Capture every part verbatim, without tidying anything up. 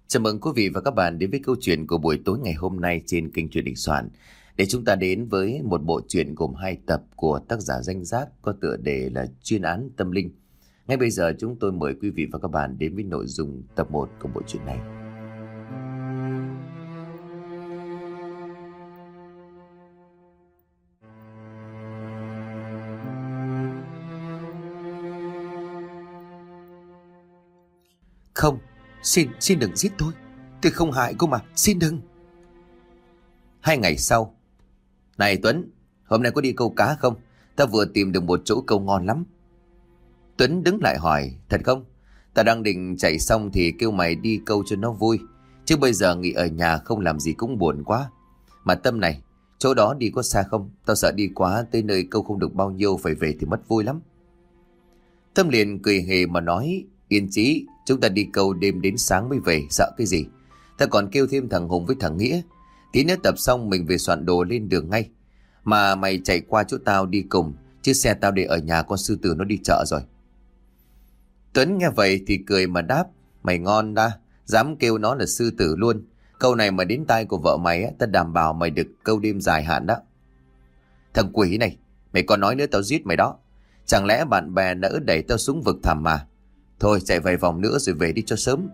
Chào mừng quý vị và các bạn đến với câu chuyện của buổi tối ngày hôm nay trên kênh Truyện Đình Soạn. Để chúng ta đến với một bộ truyện gồm hai tập của tác giả Danh Giác có tựa đề là Chuyên án Tâm Linh. Ngay bây giờ chúng tôi mời quý vị và các bạn đến với nội dung tập một của bộ truyện này. Không, xin, xin đừng giết tôi. Tôi không hại cô mà, xin đừng. Hai ngày sau. Này Tuấn, hôm nay có đi câu cá không? Ta vừa tìm được một chỗ câu ngon lắm. Tuấn đứng lại hỏi, thật không? Ta đang định chạy xong thì kêu mày đi câu cho nó vui. Chứ bây giờ nghỉ ở nhà không làm gì cũng buồn quá. Mà Tâm này, chỗ đó đi có xa không? Tao sợ đi quá tới nơi câu không được bao nhiêu phải về thì mất vui lắm. Tâm liền cười hề mà nói, yên chí, chúng ta đi câu đêm đến sáng mới về, sợ cái gì. Ta còn kêu thêm thằng Hùng với thằng Nghĩa. Tí nữa tập xong mình về soạn đồ lên đường ngay. Mà mày chạy qua chỗ tao đi cùng, chứ xe tao để ở nhà con sư tử nó đi chợ rồi. Tuấn nghe vậy thì cười mà đáp, mày ngon đa, dám kêu nó là sư tử luôn. Câu này mà đến tai của vợ mày á, ta đảm bảo mày được câu đêm dài hạn đó. Thằng quỷ này, mày còn nói nữa tao giết mày đó. Chẳng lẽ bạn bè nỡ đẩy tao xuống vực thẳm mà. Thôi chạy vài vòng nữa rồi về đi cho sớm.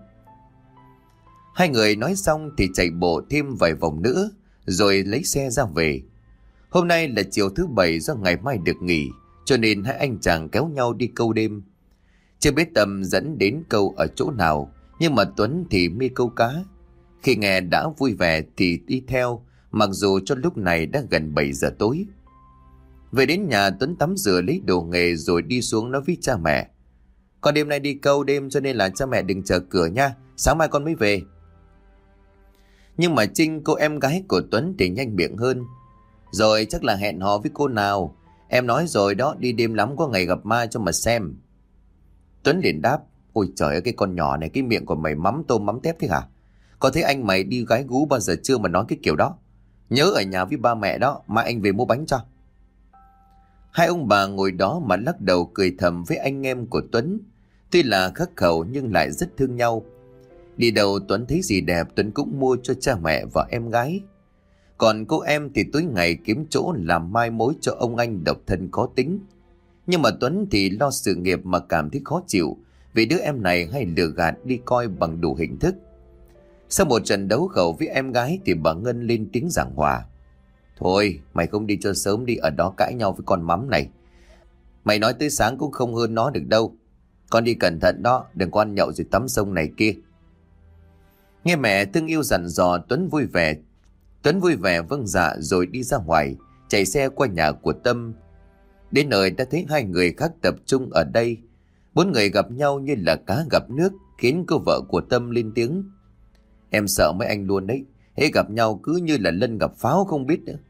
Hai người nói xong thì chạy bộ thêm vài vòng nữa rồi lấy xe ra về. Hôm nay là chiều thứ bảy do ngày mai được nghỉ, cho nên hai anh chàng kéo nhau đi câu đêm. Chưa biết Tâm dẫn đến câu ở chỗ nào, nhưng mà Tuấn thì mê câu cá. Khi nghe đã vui vẻ thì đi theo, mặc dù cho lúc này đã gần bảy giờ tối. Về đến nhà, Tuấn tắm rửa lấy đồ nghề rồi đi xuống nói với cha mẹ. Con đêm nay đi câu đêm cho nên là cha mẹ đừng chờ cửa nha, sáng mai con mới về. Nhưng mà Trinh, cô em gái của Tuấn thì nhanh miệng hơn. Rồi chắc là hẹn hò với cô nào. Em nói rồi đó, đi đêm lắm có ngày gặp ma cho mà xem. Tuấn liền đáp, ôi trời ơi cái con nhỏ này, cái miệng của mày mắm tôm mắm tép thế hả? Có thấy anh mày đi gái gú bao giờ chưa mà nói cái kiểu đó? Nhớ ở nhà với ba mẹ đó, mai anh về mua bánh cho. Hai ông bà ngồi đó mà lắc đầu cười thầm với anh em của Tuấn. Tuy là khắc khẩu nhưng lại rất thương nhau. Đi đâu Tuấn thấy gì đẹp Tuấn cũng mua cho cha mẹ và em gái. Còn cô em thì tối ngày kiếm chỗ làm mai mối cho ông anh độc thân khó tính. Nhưng mà Tuấn thì lo sự nghiệp mà cảm thấy khó chịu vì đứa em này hay lừa gạt đi coi bằng đủ hình thức. Sau một trận đấu khẩu với em gái thì bà Ngân lên tiếng giảng hòa. Thôi mày không đi cho sớm đi, ở đó cãi nhau với con mắm này. Mày nói tới sáng cũng không hơn nó được đâu. Con đi cẩn thận đó, đừng có ăn nhậu rồi tắm sông này kia. Nghe mẹ thương yêu dặn dò, Tuấn vui vẻ. Tuấn vui vẻ vâng dạ rồi đi ra ngoài, chạy xe qua nhà của Tâm. Đến nơi đã thấy hai người khác tập trung ở đây. Bốn người gặp nhau như là cá gặp nước, khiến cô vợ của Tâm lên tiếng. Em sợ mấy anh luôn đấy, hễ gặp nhau cứ như là lân gặp pháo không biết nữa.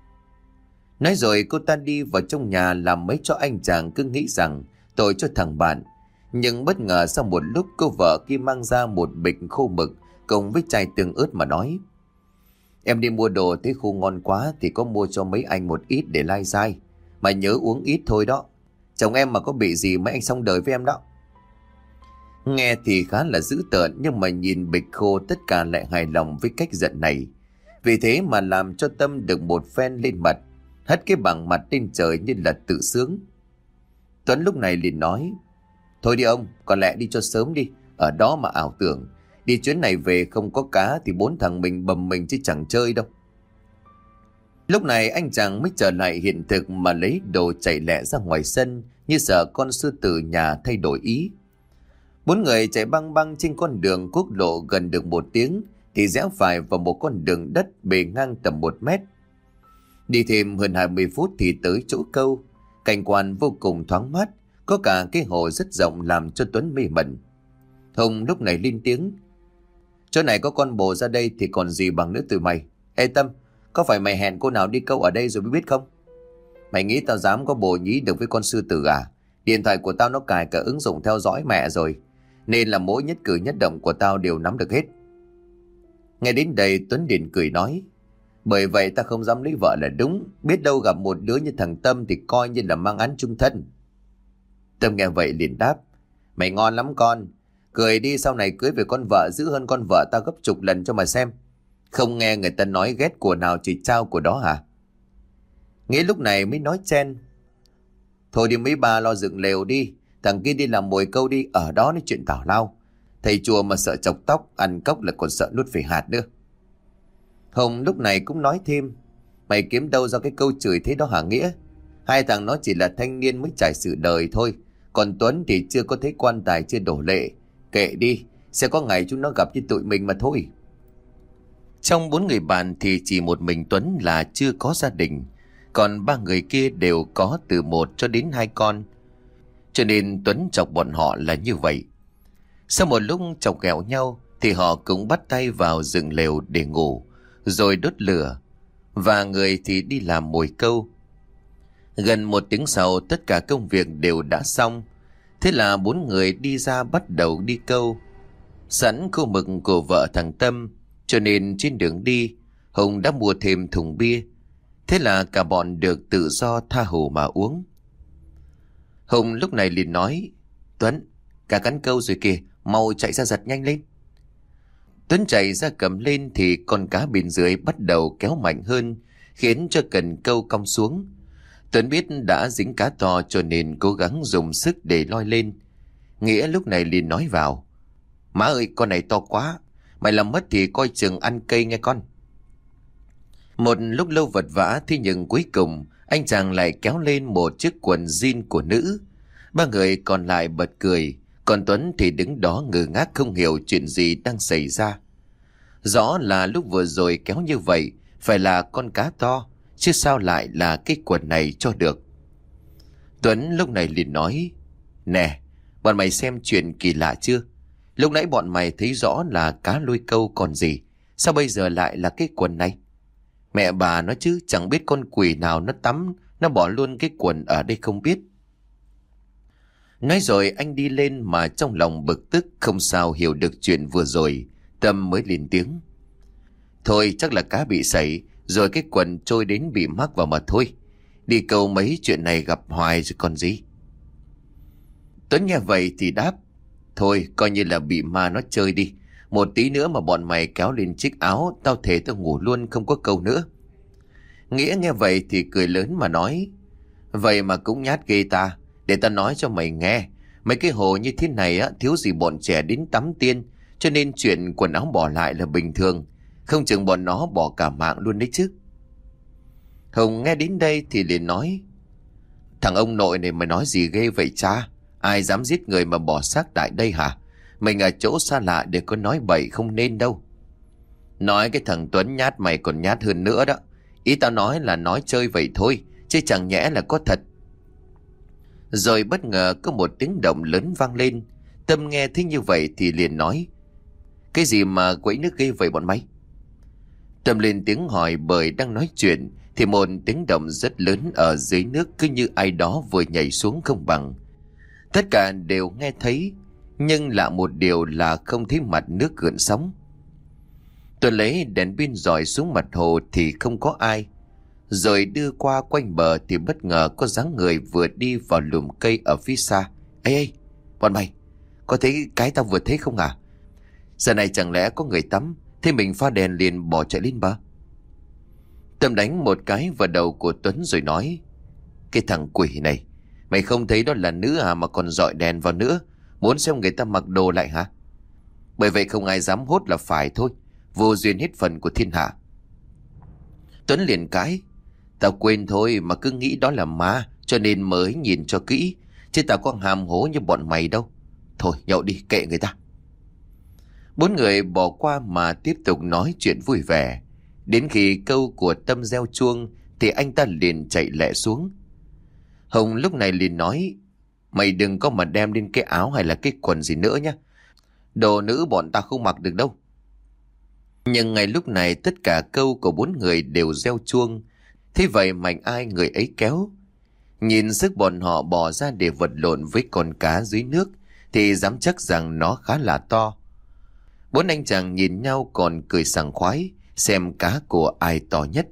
Nói rồi cô ta đi vào trong nhà làm mấy cho anh chàng cứ nghĩ rằng tội cho thằng bạn. Nhưng bất ngờ sau một lúc cô vợ kia mang ra một bịch khô mực cùng với chai tương ớt mà nói. Em đi mua đồ thấy khô ngon quá thì có mua cho mấy anh một ít để lai dai. Mà nhớ uống ít thôi đó. Chồng em mà có bị gì mấy anh xong đời với em đó. Nghe thì khá là dữ tợn, nhưng mà nhìn bịch khô tất cả lại hài lòng với cách giận này. Vì thế mà làm cho Tâm được một phen lên mặt, hất cái bằng mặt lên trời như là tự sướng. Tuấn lúc này liền nói, thôi đi ông, còn lẹ đi cho sớm đi, ở đó mà ảo tưởng. Đi chuyến này về không có cá thì bốn thằng mình bầm mình chứ chẳng chơi đâu. Lúc này anh chàng mới trở lại hiện thực mà lấy đồ chạy lẹ ra ngoài sân, như sợ con sư tử nhà thay đổi ý. Bốn người chạy băng băng trên con đường quốc lộ gần được một tiếng thì rẽ phải vào một con đường đất bề ngang tầm một mét. Đi thêm hơn hai mươi phút thì tới chỗ câu. Cảnh quan vô cùng thoáng mát, có cả cái hồ rất rộng làm cho Tuấn mê mẩn. Hùng lúc này lên tiếng, chỗ này có con bồ ra đây thì còn gì bằng nữa tụi mày. Ê Tâm, có phải mày hẹn cô nào đi câu ở đây rồi mới biết không? Mày nghĩ tao dám có bồ nhí được với con sư tử à? Điện thoại của tao nó cài cả ứng dụng theo dõi mẹ rồi, nên là mỗi nhất cử nhất động của tao đều nắm được hết. Nghe đến đây Tuấn liền cười nói, bởi vậy ta không dám lấy vợ là đúng. Biết đâu gặp một đứa như thằng Tâm thì coi như là mang án chung thân. Tâm nghe vậy liền đáp, mày ngon lắm con. Cười đi, sau này cưới về con vợ giữ hơn con vợ ta gấp chục lần cho mà xem. Không nghe người ta nói ghét của nào chỉ trao của đó hả? Nghĩa lúc này mới nói chen. Thôi đi mấy bà lo dựng lều đi. Thằng kia đi làm mồi câu đi, ở đó nói chuyện tào lao. Thầy chùa mà sợ chọc tóc, ăn cốc là còn sợ nuốt phải hạt nữa. Hồng lúc này cũng nói thêm. Mày kiếm đâu ra cái câu chửi thế đó hả Nghĩa? Hai thằng nó chỉ là thanh niên mới trải sự đời thôi. Còn Tuấn thì chưa có thấy quan tài, chưa đổ lệ. Kệ đi, sẽ có ngày chúng nó gặp như tụi mình mà thôi. Trong bốn người bạn thì chỉ một mình Tuấn là chưa có gia đình. Còn ba người kia đều có từ một cho đến hai con. Cho nên Tuấn chọc bọn họ là như vậy. Sau một lúc chọc ghẹo nhau thì họ cũng bắt tay vào dựng lều để ngủ, rồi đốt lửa, và người thì đi làm mồi câu. Gần một tiếng sau tất cả công việc đều đã xong. Thế là bốn người đi ra bắt đầu đi câu. Sẵn khu mực của vợ thằng Tâm, cho nên trên đường đi Hùng đã mua thêm thùng bia. Thế là cả bọn được tự do tha hồ mà uống. Hùng lúc này liền nói: Tuấn, cả cắn câu rồi kìa, mau chạy ra giật nhanh lên. Tuấn chạy ra cầm lên thì con cá bên dưới bắt đầu kéo mạnh hơn, khiến cho cần câu cong xuống. Tuấn biết đã dính cá to cho nên cố gắng dùng sức để loi lên. Nghĩa lúc này liền nói vào: Má ơi, con này to quá, mày làm mất thì coi chừng ăn cây nghe con. Một lúc lâu vật vã thì nhưng cuối cùng anh chàng lại kéo lên một chiếc quần jean của nữ. Ba người còn lại bật cười, còn Tuấn thì đứng đó ngơ ngác không hiểu chuyện gì đang xảy ra. Rõ là lúc vừa rồi kéo như vậy phải là con cá to, chứ sao lại là cái quần này cho được. Tuấn lúc này liền nói: Nè, bọn mày xem chuyện kỳ lạ chưa? Lúc nãy bọn mày thấy rõ là cá lôi câu còn gì, sao bây giờ lại là cái quần này? Mẹ bà nó chứ, chẳng biết con quỷ nào nó tắm, nó bỏ luôn cái quần ở đây không biết. Nói rồi anh đi lên mà trong lòng bực tức không sao hiểu được chuyện vừa rồi. Tâm mới lên tiếng: Thôi chắc là cá bị sảy, rồi cái quần trôi đến bị mắc vào mà thôi. Đi câu mấy chuyện này gặp hoài rồi còn gì. Tuấn nghe vậy thì đáp: Thôi coi như là bị ma nó chơi đi. Một tí nữa mà bọn mày kéo lên chiếc áo, tao thề tao ngủ luôn không có câu nữa. Nghĩa nghe vậy thì cười lớn mà nói: Vậy mà cũng nhát ghê ta. Để tao nói cho mày nghe, mấy cái hồ như thế này á, thiếu gì bọn trẻ đến tắm tiên. Cho nên chuyện quần áo bỏ lại là bình thường. Không chừng bọn nó bỏ cả mạng luôn đấy chứ. Hùng nghe đến đây thì liền nói: Thằng ông nội này mày nói gì ghê vậy cha? Ai dám giết người mà bỏ xác tại đây hả? Mình ở chỗ xa lạ để có nói bậy không nên đâu. Nói cái thằng Tuấn nhát mày còn nhát hơn nữa đó. Ý tao nói là nói chơi vậy thôi, chứ chẳng nhẽ là có thật. Rồi bất ngờ có một tiếng động lớn vang lên. Tâm nghe thấy như vậy thì liền nói: Cái gì mà quấy nước ghê vậy bọn mày? Tâm lên tiếng hỏi, bởi đang nói chuyện thì một tiếng động rất lớn ở dưới nước, cứ như ai đó vừa nhảy xuống không bằng. Tất cả đều nghe thấy, nhưng lạ một điều là không thấy mặt nước gợn sóng. Tôi lấy đèn pin dọi xuống mặt hồ thì không có ai. Rồi đưa qua quanh bờ thì bất ngờ có dáng người vừa đi vào lùm cây ở phía xa. Ê ê, bọn mày, có thấy cái tao vừa thấy không à? Giờ này chẳng lẽ có người tắm, thế mình pha đèn liền bỏ chạy lên bờ. Tâm đánh một cái vào đầu của Tuấn rồi nói: Cái thằng quỷ này, mày không thấy đó là nữ à mà còn dọi đèn vào nữa, muốn xem người ta mặc đồ lại hả? Bởi vậy không ai dám hốt là phải thôi, vô duyên hết phần của thiên hạ. Tuấn liền cãi: Tao quên thôi mà cứ nghĩ đó là ma, cho nên mới nhìn cho kỹ, chứ tao có hàm hố như bọn mày đâu. Thôi nhậu đi, kệ người ta. Bốn người bỏ qua mà tiếp tục nói chuyện vui vẻ. Đến khi câu của Tâm reo chuông thì anh ta liền chạy lẹ xuống. Hồng lúc này liền nói: Mày đừng có mà đem lên cái áo hay là cái quần gì nữa nhé. Đồ nữ bọn ta không mặc được đâu. Nhưng ngay lúc này tất cả câu của bốn người đều reo chuông. Thế vậy mạnh ai người ấy kéo. Nhìn sức bọn họ bỏ ra để vật lộn với con cá dưới nước thì dám chắc rằng nó khá là to. Bốn anh chàng nhìn nhau còn cười sảng khoái, xem cá của ai to nhất.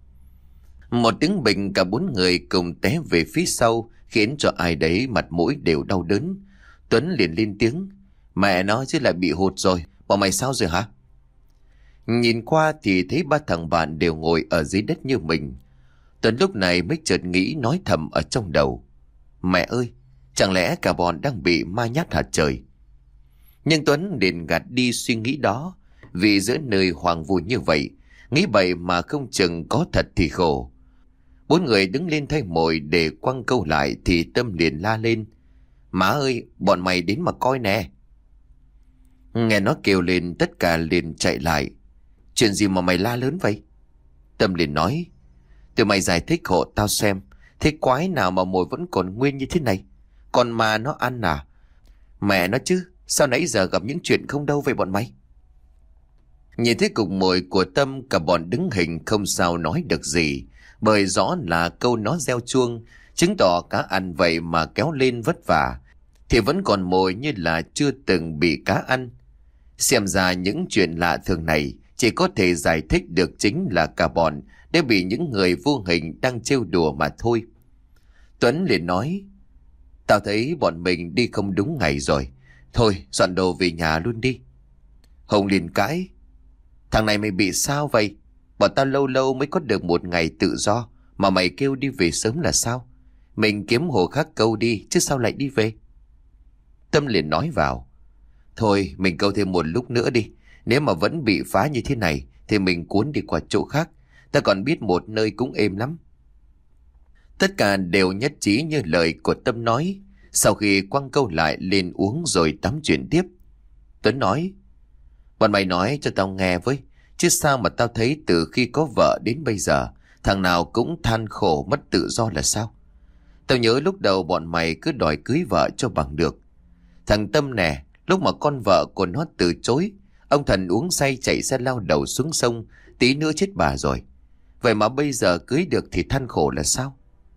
Một tiếng bình, cả bốn người cùng té về phía sau, khiến cho ai đấy mặt mũi đều đau đớn. Tuấn liền lên tiếng: Mẹ nó chứ lại bị hụt rồi. Bọn mày sao rồi hả? Nhìn qua thì thấy ba thằng bạn đều ngồi ở dưới đất như mình. Tuấn lúc này mới chợt nghĩ nói thầm ở trong đầu. Mẹ ơi, chẳng lẽ cả bọn đang bị ma nhát hả trời? Nhưng Tuấn liền gạt đi suy nghĩ đó, vì giữa nơi hoang vu như vậy, nghĩ bậy mà không chừng có thật thì khổ. Bốn người đứng lên thay mồi để quăng câu lại thì Tâm liền la lên. Má ơi, bọn mày đến mà coi nè. Nghe nó kêu lên tất cả liền chạy lại. Chuyện gì mà mày la lớn vậy? Tâm liền nói. Tụi mày giải thích hộ tao xem. Thế quái nào mà mồi vẫn còn nguyên như thế này? Còn mà nó ăn à? Mẹ nó chứ, sao nãy giờ gặp những chuyện không đâu vậy bọn mày? Nhìn thấy cục mồi của Tâm, cả bọn đứng hình không sao nói được gì. Bởi rõ là câu nó gieo chuông, chứng tỏ cá ăn vậy mà kéo lên vất vả, thì vẫn còn mồi như là chưa từng bị cá ăn. Xem ra những chuyện lạ thường này chỉ có thể giải thích được chính là cả bọn đã bị những người vô hình đang trêu đùa mà thôi. Tuấn liền nói. Tao thấy bọn mình đi không đúng ngày rồi. Thôi dọn đồ về nhà luôn đi. Hồng liền cãi. Thằng này mày bị sao vậy? Bọn tao lâu lâu mới có được một ngày tự do mà mày kêu đi về sớm là sao? Mình kiếm hồ khác câu đi chứ sao lại đi về? Tâm liền nói vào. Thôi mình câu thêm một lúc nữa đi. Nếu mà vẫn bị phá như thế này thì mình cuốn đi qua chỗ khác. Ta còn biết một nơi cũng êm lắm. Tất cả đều nhất trí như lời của Tâm nói. Sau khi quăng câu lại lên uống rồi tắm chuyện tiếp. Tuấn nói. Bọn mày nói cho tao nghe với. Chứ sao mà tao thấy từ khi có vợ đến bây giờ thằng nào cũng than khổ mất tự do là sao? Tao nhớ lúc đầu bọn mày cứ đòi cưới vợ cho bằng được. Thằng Tâm nè, lúc mà con vợ của nó từ chối, ông Thần uống say chạy xe lao đầu xuống sông, tí nữa chết bà rồi. Vậy mà bây giờ cưới được thì than khổ là sao?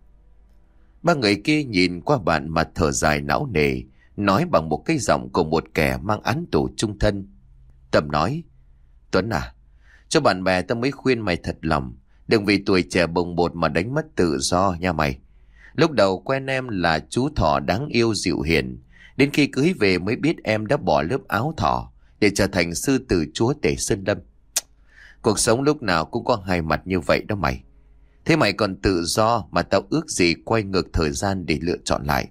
Ba người kia nhìn qua bạn mà thở dài não nề, nói bằng một cái giọng của một kẻ mang án tù chung thân. Tâm nói. Tuấn à, cho bạn bè tao mới khuyên mày thật lòng, đừng vì tuổi trẻ bồng bột mà đánh mất tự do nha mày. Lúc đầu quen em là chú thỏ đáng yêu dịu hiền, đến khi cưới về mới biết em đã bỏ lớp áo thỏ để trở thành sư tử chúa tể sơn lâm. Cuộc sống lúc nào cũng có hai mặt như vậy đó mày. Thế mày còn tự do mà tao ước gì quay ngược thời gian để lựa chọn lại.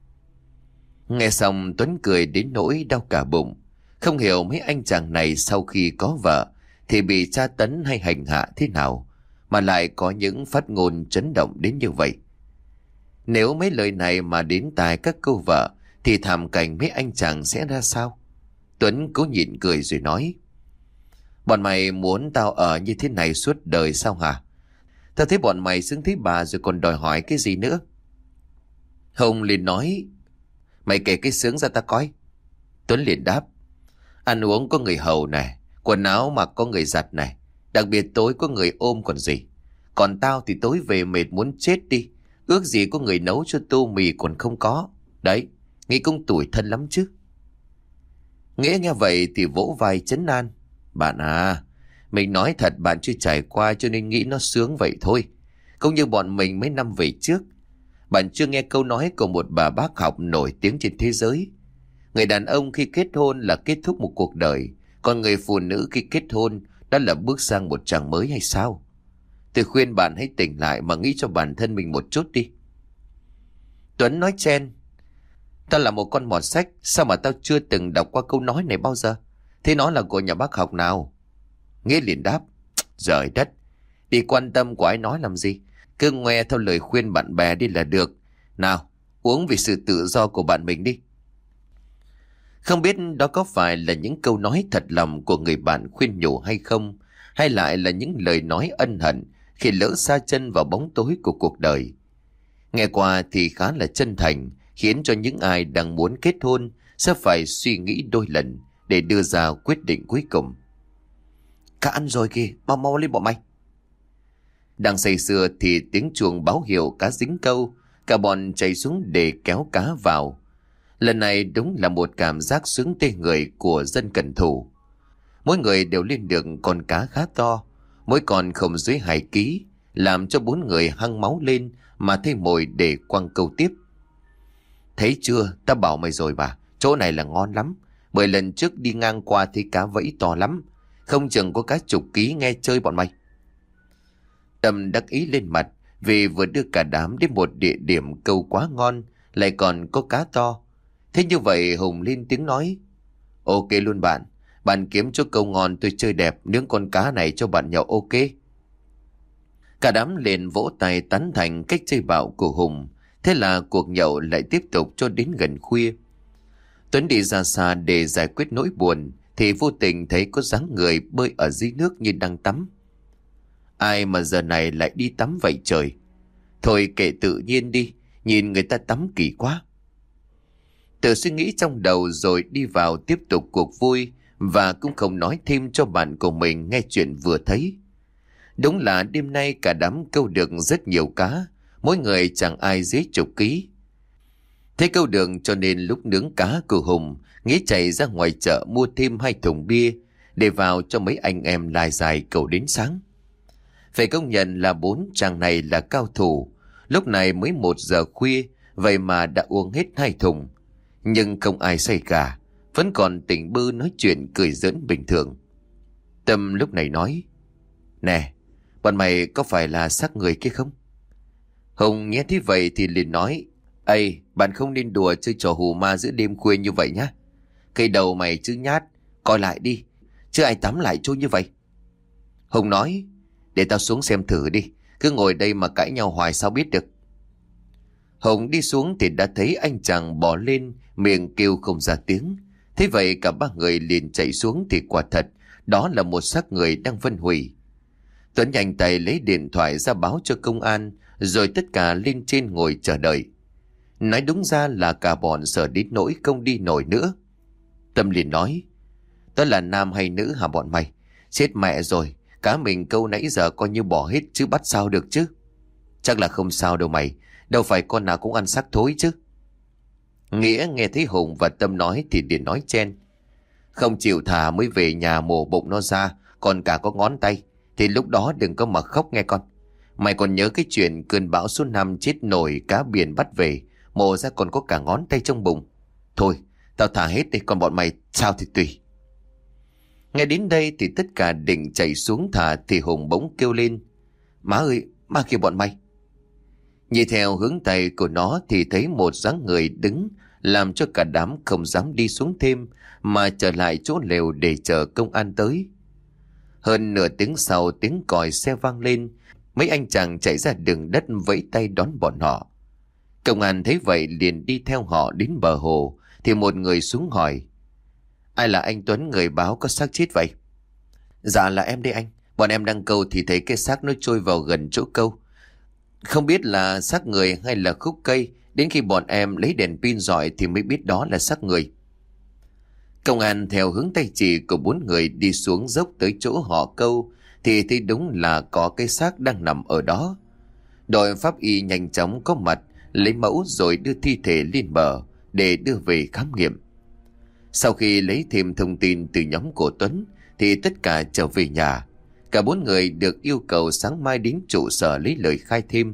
Nghe xong Tuấn cười đến nỗi đau cả bụng. Không hiểu mấy anh chàng này sau khi có vợ thì bị tra tấn hay hành hạ thế nào mà lại có những phát ngôn chấn động đến như vậy. Nếu mấy lời này mà đến tai các cô vợ thì thảm cảnh mấy anh chàng sẽ ra sao? Tuấn cố nhịn cười rồi nói. Bọn mày muốn tao ở như thế này suốt đời sao hả? Tao thấy bọn mày xứng thấy bà rồi còn đòi hỏi cái gì nữa? Hồng liền nói. Mày kể cái sướng ra ta coi. Tuấn liền đáp. Ăn uống có người hầu này, quần áo mặc có người giặt này, đặc biệt tối có người ôm còn gì. Còn tao thì tối về mệt muốn chết đi, ước gì có người nấu cho tô mì còn không có. Đấy, nghĩ cũng tủi thân lắm chứ. Nghĩa nghe vậy thì vỗ vai trấn an. Bạn à, mình nói thật bạn chưa trải qua cho nên nghĩ nó sướng vậy thôi. Cũng như bọn mình mấy năm về trước. Bạn chưa nghe câu nói của một bà bác học nổi tiếng trên thế giới. Người đàn ông khi kết hôn là kết thúc một cuộc đời, còn người phụ nữ khi kết hôn đã là bước sang một trang mới hay sao? Tôi khuyên bạn hãy tỉnh lại mà nghĩ cho bản thân mình một chút đi. Tuấn nói chen. Tao là một con mọt sách, sao mà tao chưa từng đọc qua câu nói này bao giờ? Thế nó là của nhà bác học nào? Nghĩa liền đáp. Giời đất, đi quan tâm của ai nói làm gì? Cứ nghe theo lời khuyên bạn bè đi là được. Nào, uống vì sự tự do của bạn mình đi. Không biết đó có phải là những câu nói thật lòng của người bạn khuyên nhủ hay không, hay lại là những lời nói ân hận khi lỡ sa chân vào bóng tối của cuộc đời. Nghe qua thì khá là chân thành, khiến cho những ai đang muốn kết hôn sẽ phải suy nghĩ đôi lần để đưa ra quyết định cuối cùng. Cá ăn rồi kìa, mau mau lên bọn mày. Đang say sưa thì tiếng chuông báo hiệu cá dính câu, cả bọn chạy xuống để kéo cá vào. Lần này đúng là một cảm giác sướng tê người của dân cận thủ. Mỗi người đều lên được con cá khá to, mỗi con không dưới hai ký, làm cho bốn người hăng máu lên mà thêm mồi để quăng câu tiếp. Thấy chưa, ta bảo mày rồi mà, chỗ này là ngon lắm. Mười lần trước đi ngang qua thấy cá vẫy to lắm, không chừng có cá chục ký nghe chơi bọn mày. Tâm đắc ý lên mặt vì vừa đưa cả đám đến một địa điểm câu quá ngon, lại còn có cá to. Thế như vậy Hùng lên tiếng nói: Ok luôn bạn, bạn kiếm chỗ câu ngon tôi chơi đẹp, nướng con cá này cho bạn nhậu ok. Cả đám liền vỗ tay tán thành cách chơi bạo của Hùng. Thế là cuộc nhậu lại tiếp tục cho đến gần khuya. Tuấn đi ra xa để giải quyết nỗi buồn thì vô tình thấy có dáng người bơi ở dưới nước như đang tắm. Ai mà giờ này lại đi tắm vậy trời? Thôi kệ, tự nhiên đi, nhìn người ta tắm kỳ quá. Tự suy nghĩ trong đầu rồi đi vào tiếp tục cuộc vui, và cũng không nói thêm cho bạn của mình nghe chuyện vừa thấy. Đúng là đêm nay cả đám câu được rất nhiều cá, mỗi người chẳng ai dưới chục ký. Thế câu được cho nên lúc nướng cá của Hùng nghĩ chạy ra ngoài chợ mua thêm hai thùng bia để vào cho mấy anh em lai dài cầu đến sáng. Phải công nhận là bốn chàng này là cao thủ. Lúc này mới một giờ khuya, vậy mà đã uống hết hai thùng. Nhưng không ai say cả, vẫn còn tỉnh bơ nói chuyện cười giỡn bình thường. Tâm lúc này nói: Nè, bọn mày có phải là xác người kia không? Hùng nghe thế vậy thì liền nói: Ây, bạn không nên đùa chơi trò hù ma giữa đêm khuya như vậy nhá. Cây đầu mày chứ nhát, coi lại đi, chứ ai tắm lại trôi như vậy. Hùng nói: Để tao xuống xem thử đi, cứ ngồi đây mà cãi nhau hoài sao biết được. Hùng đi xuống thì đã thấy anh chàng bò lên, miệng kêu không ra tiếng. Thế vậy cả ba người liền chạy xuống thì quả thật đó là một xác người đang phân hủy. Tuấn nhanh tay lấy điện thoại ra báo cho công an, rồi tất cả lên trên ngồi chờ đợi. Nói đúng ra là cả bọn sợ đến nỗi không đi nổi nữa. Tâm liền nói: Đó là nam hay nữ hả bọn mày? Chết mẹ rồi, cá mình câu nãy giờ coi như bỏ hết chứ bắt sao được chứ. Chắc là không sao đâu mày, đâu phải con nào cũng ăn xác thối chứ. Nghĩa nghe thấy Hùng và Tâm nói thì liền nói chen: Không chịu thả mới về nhà mổ bụng nó ra, còn cả có ngón tay, thì lúc đó đừng có mà khóc nghe con. Mày còn nhớ cái chuyện cơn bão số năm chết nổi cá biển bắt về, mổ ra còn có cả ngón tay trong bụng. Thôi, tao thả hết đi, còn bọn mày sao thì tùy. Nghe đến đây thì tất cả định chạy xuống thả thì Hùng bỗng kêu lên: Má ơi, má kìa bọn mày. Nhìn theo hướng tay của nó thì thấy một dáng người đứng, làm cho cả đám không dám đi xuống thêm mà trở lại chỗ lều để chờ công an tới. Hơn nửa tiếng sau, tiếng còi xe vang lên, mấy anh chàng chạy ra đường đất vẫy tay đón bọn họ. Công an thấy vậy liền đi theo họ đến bờ hồ thì một người xuống hỏi: Ai là anh Tuấn người báo có xác chết vậy? Dạ là em đây anh, bọn em đang câu thì thấy cái xác nó trôi vào gần chỗ câu. Không biết là xác người hay là khúc cây, đến khi bọn em lấy đèn pin rọi thì mới biết đó là xác người. Công an theo hướng tay chỉ của bốn người đi xuống dốc tới chỗ họ câu thì thấy đúng là có cái xác đang nằm ở đó. Đội pháp y nhanh chóng có mặt, lấy mẫu rồi đưa thi thể lên bờ để đưa về khám nghiệm. Sau khi lấy thêm thông tin từ nhóm của Tuấn thì tất cả trở về nhà. Cả bốn người được yêu cầu sáng mai đến trụ sở lấy lời khai thêm.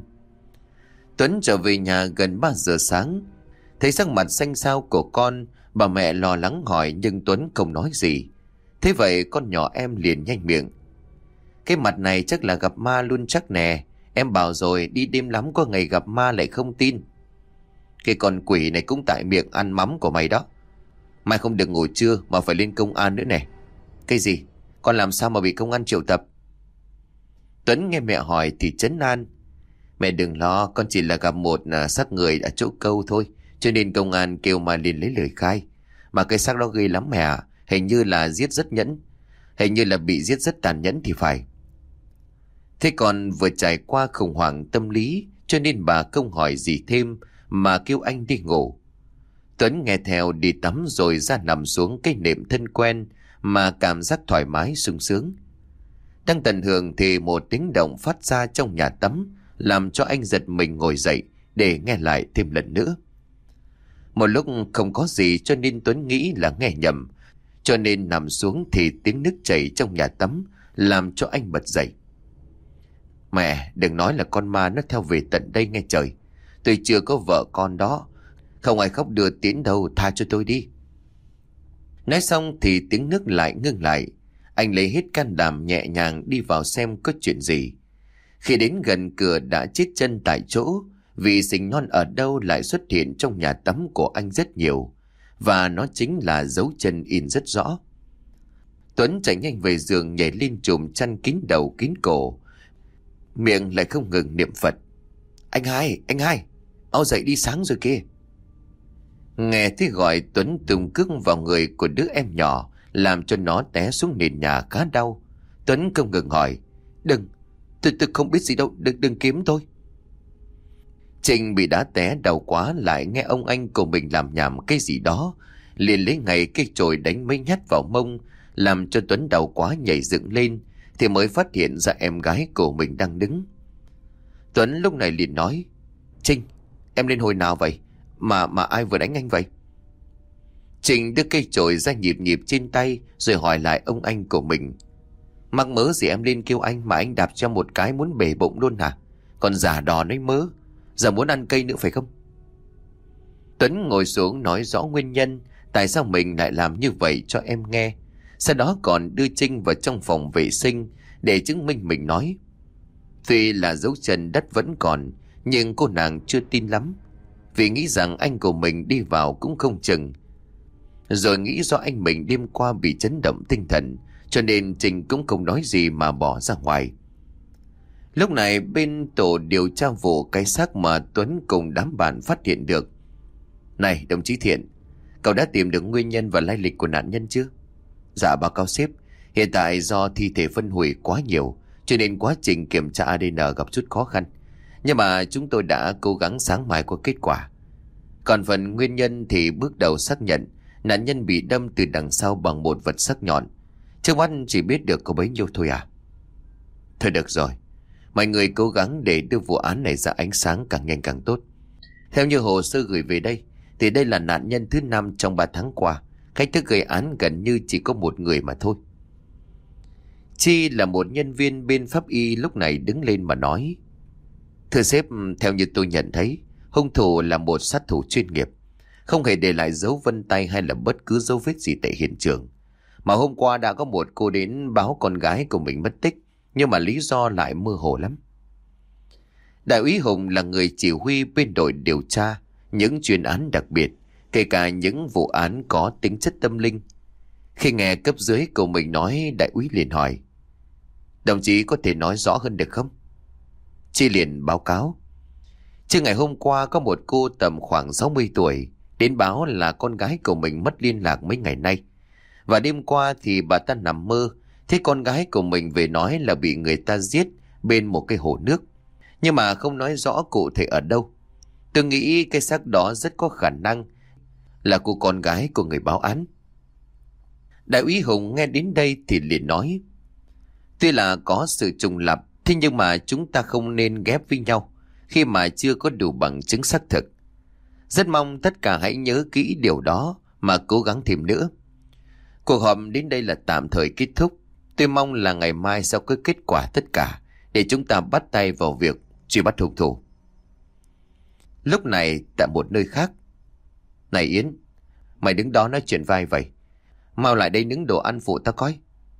Tuấn trở về nhà gần ba giờ sáng. Thấy sắc mặt xanh xao của con, bà mẹ lo lắng hỏi nhưng Tuấn không nói gì. Thế vậy con nhỏ em liền nhanh miệng: Cái mặt này chắc là gặp ma luôn chắc nè. Em bảo rồi, đi đêm lắm có ngày gặp ma lại không tin. Cái con quỷ này cũng tại miệng ăn mắm của mày đó. Mai không được ngủ trưa mà phải lên công an nữa nè. Cái gì? Con làm sao mà bị công an triệu tập? Tuấn nghe mẹ hỏi thì trấn an: Mẹ đừng lo, con chỉ là gặp một uh, xác người ở chỗ câu thôi, cho nên công an kêu mà liền lấy lời khai. Mà cái xác đó ghê lắm mẹ ạ, hình như là giết rất nhẫn, hình như là bị giết rất tàn nhẫn thì phải. Thế còn vừa trải qua khủng hoảng tâm lý, cho nên bà không hỏi gì thêm mà kêu anh đi ngủ. Tuấn nghe theo đi tắm rồi ra nằm xuống cái nệm thân quen mà cảm giác thoải mái sung sướng. Đang tận hưởng thì một tiếng động phát ra trong nhà tắm, làm cho anh giật mình ngồi dậy để nghe lại thêm lần nữa. Một lúc không có gì cho nên Tuấn nghĩ là nghe nhầm, cho nên nằm xuống thì tiếng nước chảy trong nhà tắm làm cho anh bật dậy. Mẹ, đừng nói là con ma nó theo về tận đây nghe trời. Tôi chưa có vợ con đó, không ai khóc đưa tiễn đâu, tha cho tôi đi. Nói xong thì tiếng nước lại ngưng lại. Anh lấy hết can đảm nhẹ nhàng đi vào xem có chuyện gì. Khi đến gần cửa đã chết chân tại chỗ, vì sinh non ở đâu lại xuất hiện trong nhà tắm của anh rất nhiều, và nó chính là dấu chân in rất rõ. Tuấn chạy nhanh về giường, nhảy lên chùm chăn kín đầu kín cổ, miệng lại không ngừng niệm Phật. Anh hai, anh hai, mau dậy đi, sáng rồi kia. Nghe thấy gọi, Tuấn tùng cước vào người của đứa em nhỏ, làm cho nó té xuống nền nhà khá đau. Tuấn không ngừng hỏi, Đừng, tôi, tôi không biết gì đâu, đừng, đừng kiếm tôi. Trinh bị đá té đau quá, lại nghe ông anh của mình làm nhảm cái gì đó, liền lấy ngay cái chổi đánh mấy nhát vào mông, làm cho Tuấn đau quá nhảy dựng lên, thì mới phát hiện ra em gái của mình đang đứng. Tuấn lúc này liền nói, Trinh, em lên hồi nào vậy? Mà mà ai vừa đánh anh vậy? Trinh đưa cây chổi ra nhịp nhịp trên tay, rồi hỏi lại ông anh của mình, Mắc mớ gì em lên kêu anh mà anh đạp cho một cái muốn bể bụng luôn hả? Còn giả đò nói mớ, giờ muốn ăn cây nữa phải không? Tuấn ngồi xuống nói rõ nguyên nhân tại sao mình lại làm như vậy cho em nghe. Sau đó còn đưa Trinh vào trong phòng vệ sinh để chứng minh mình nói. Tuy là dấu chân đất vẫn còn, nhưng cô nàng chưa tin lắm, vì nghĩ rằng anh của mình đi vào cũng không chừng. Rồi nghĩ do anh mình đêm qua bị chấn động tinh thần, cho nên Trinh cũng không nói gì mà bỏ ra ngoài. Lúc này bên tổ điều tra vụ cái xác mà Tuấn cùng đám bạn phát hiện được. Này đồng chí Thiện, cậu đã tìm được nguyên nhân và lai lịch của nạn nhân chưa? Dạ báo cáo sếp, hiện tại do thi thể phân hủy quá nhiều, cho nên quá trình kiểm tra a đê en gặp chút khó khăn. Nhưng mà chúng tôi đã cố gắng sáng mai có kết quả. Còn phần nguyên nhân thì bước đầu xác nhận nạn nhân bị đâm từ đằng sau bằng một vật sắc nhọn. Trước mắt chỉ biết được có bấy nhiêu thôi à? Thôi được rồi, mọi người cố gắng để đưa vụ án này ra ánh sáng càng nhanh càng tốt. Theo như hồ sơ gửi về đây, thì đây là nạn nhân thứ năm trong ba tháng qua. Cách thức gây án gần như chỉ có một người mà thôi. Chi là một nhân viên bên pháp y lúc này đứng lên mà nói, Thưa sếp, theo như tôi nhận thấy, hung thủ là một sát thủ chuyên nghiệp, không hề để lại dấu vân tay hay là bất cứ dấu vết gì tại hiện trường. Mà hôm qua đã có một cô đến báo con gái của mình mất tích, nhưng mà lý do lại mơ hồ lắm. Đại úy Hùng là người chỉ huy bên đội điều tra những chuyên án đặc biệt, kể cả những vụ án có tính chất tâm linh. Khi nghe cấp dưới của mình nói, đại úy liền hỏi, Đồng chí có thể nói rõ hơn được không? Chi liền báo cáo, Chứ ngày hôm qua có một cô tầm khoảng sáu mươi tuổi đến báo là con gái của mình mất liên lạc mấy ngày nay. Và đêm qua thì bà ta nằm mơ thấy con gái của mình về nói là bị người ta giết bên một cái hồ nước, nhưng mà không nói rõ cụ thể ở đâu. Tôi nghĩ cái xác đó rất có khả năng là của con gái của người báo án. Đại úy Hùng nghe đến đây thì liền nói, Tuy là có sự trùng lặp, thế nhưng mà chúng ta không nên ghép với nhau khi mà chưa có đủ bằng chứng xác thực. Rất mong tất cả hãy nhớ kỹ điều đó mà cố gắng thêm nữa. Cuộc họp đến đây là tạm thời kết thúc. Tôi mong là ngày mai sẽ có kết quả tất cả để chúng ta bắt tay vào việc truy bắt hung thủ. Lúc này tại một nơi khác, Này Yến, mày đứng đó nói chuyện vai vậy, mau lại đây nướng đồ ăn phụ ta coi.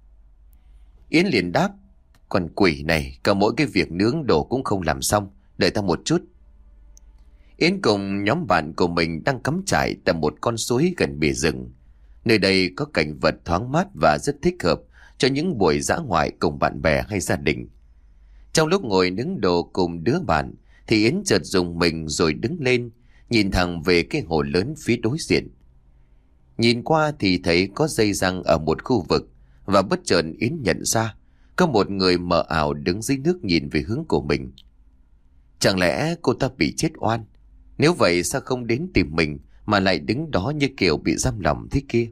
Yến liền đáp, Còn quỷ này, cả mỗi cái việc nướng đồ cũng không làm xong, đợi ta một chút. Yến cùng nhóm bạn của mình đang cắm trại tại một con suối gần bìa rừng. Nơi đây có cảnh vật thoáng mát và rất thích hợp cho những buổi dã ngoại cùng bạn bè hay gia đình. Trong lúc ngồi nướng đồ cùng đứa bạn, thì Yến chợt rùng mình rồi đứng lên, nhìn thẳng về cái hồ lớn phía đối diện. Nhìn qua thì thấy có dây răng ở một khu vực, và bất chợt Yến nhận ra có một người mờ ảo đứng dưới nước nhìn về hướng của mình. Chẳng lẽ cô ta bị chết oan? Nếu vậy sao không đến tìm mình mà lại đứng đó như kiểu bị giam lòng thế kia?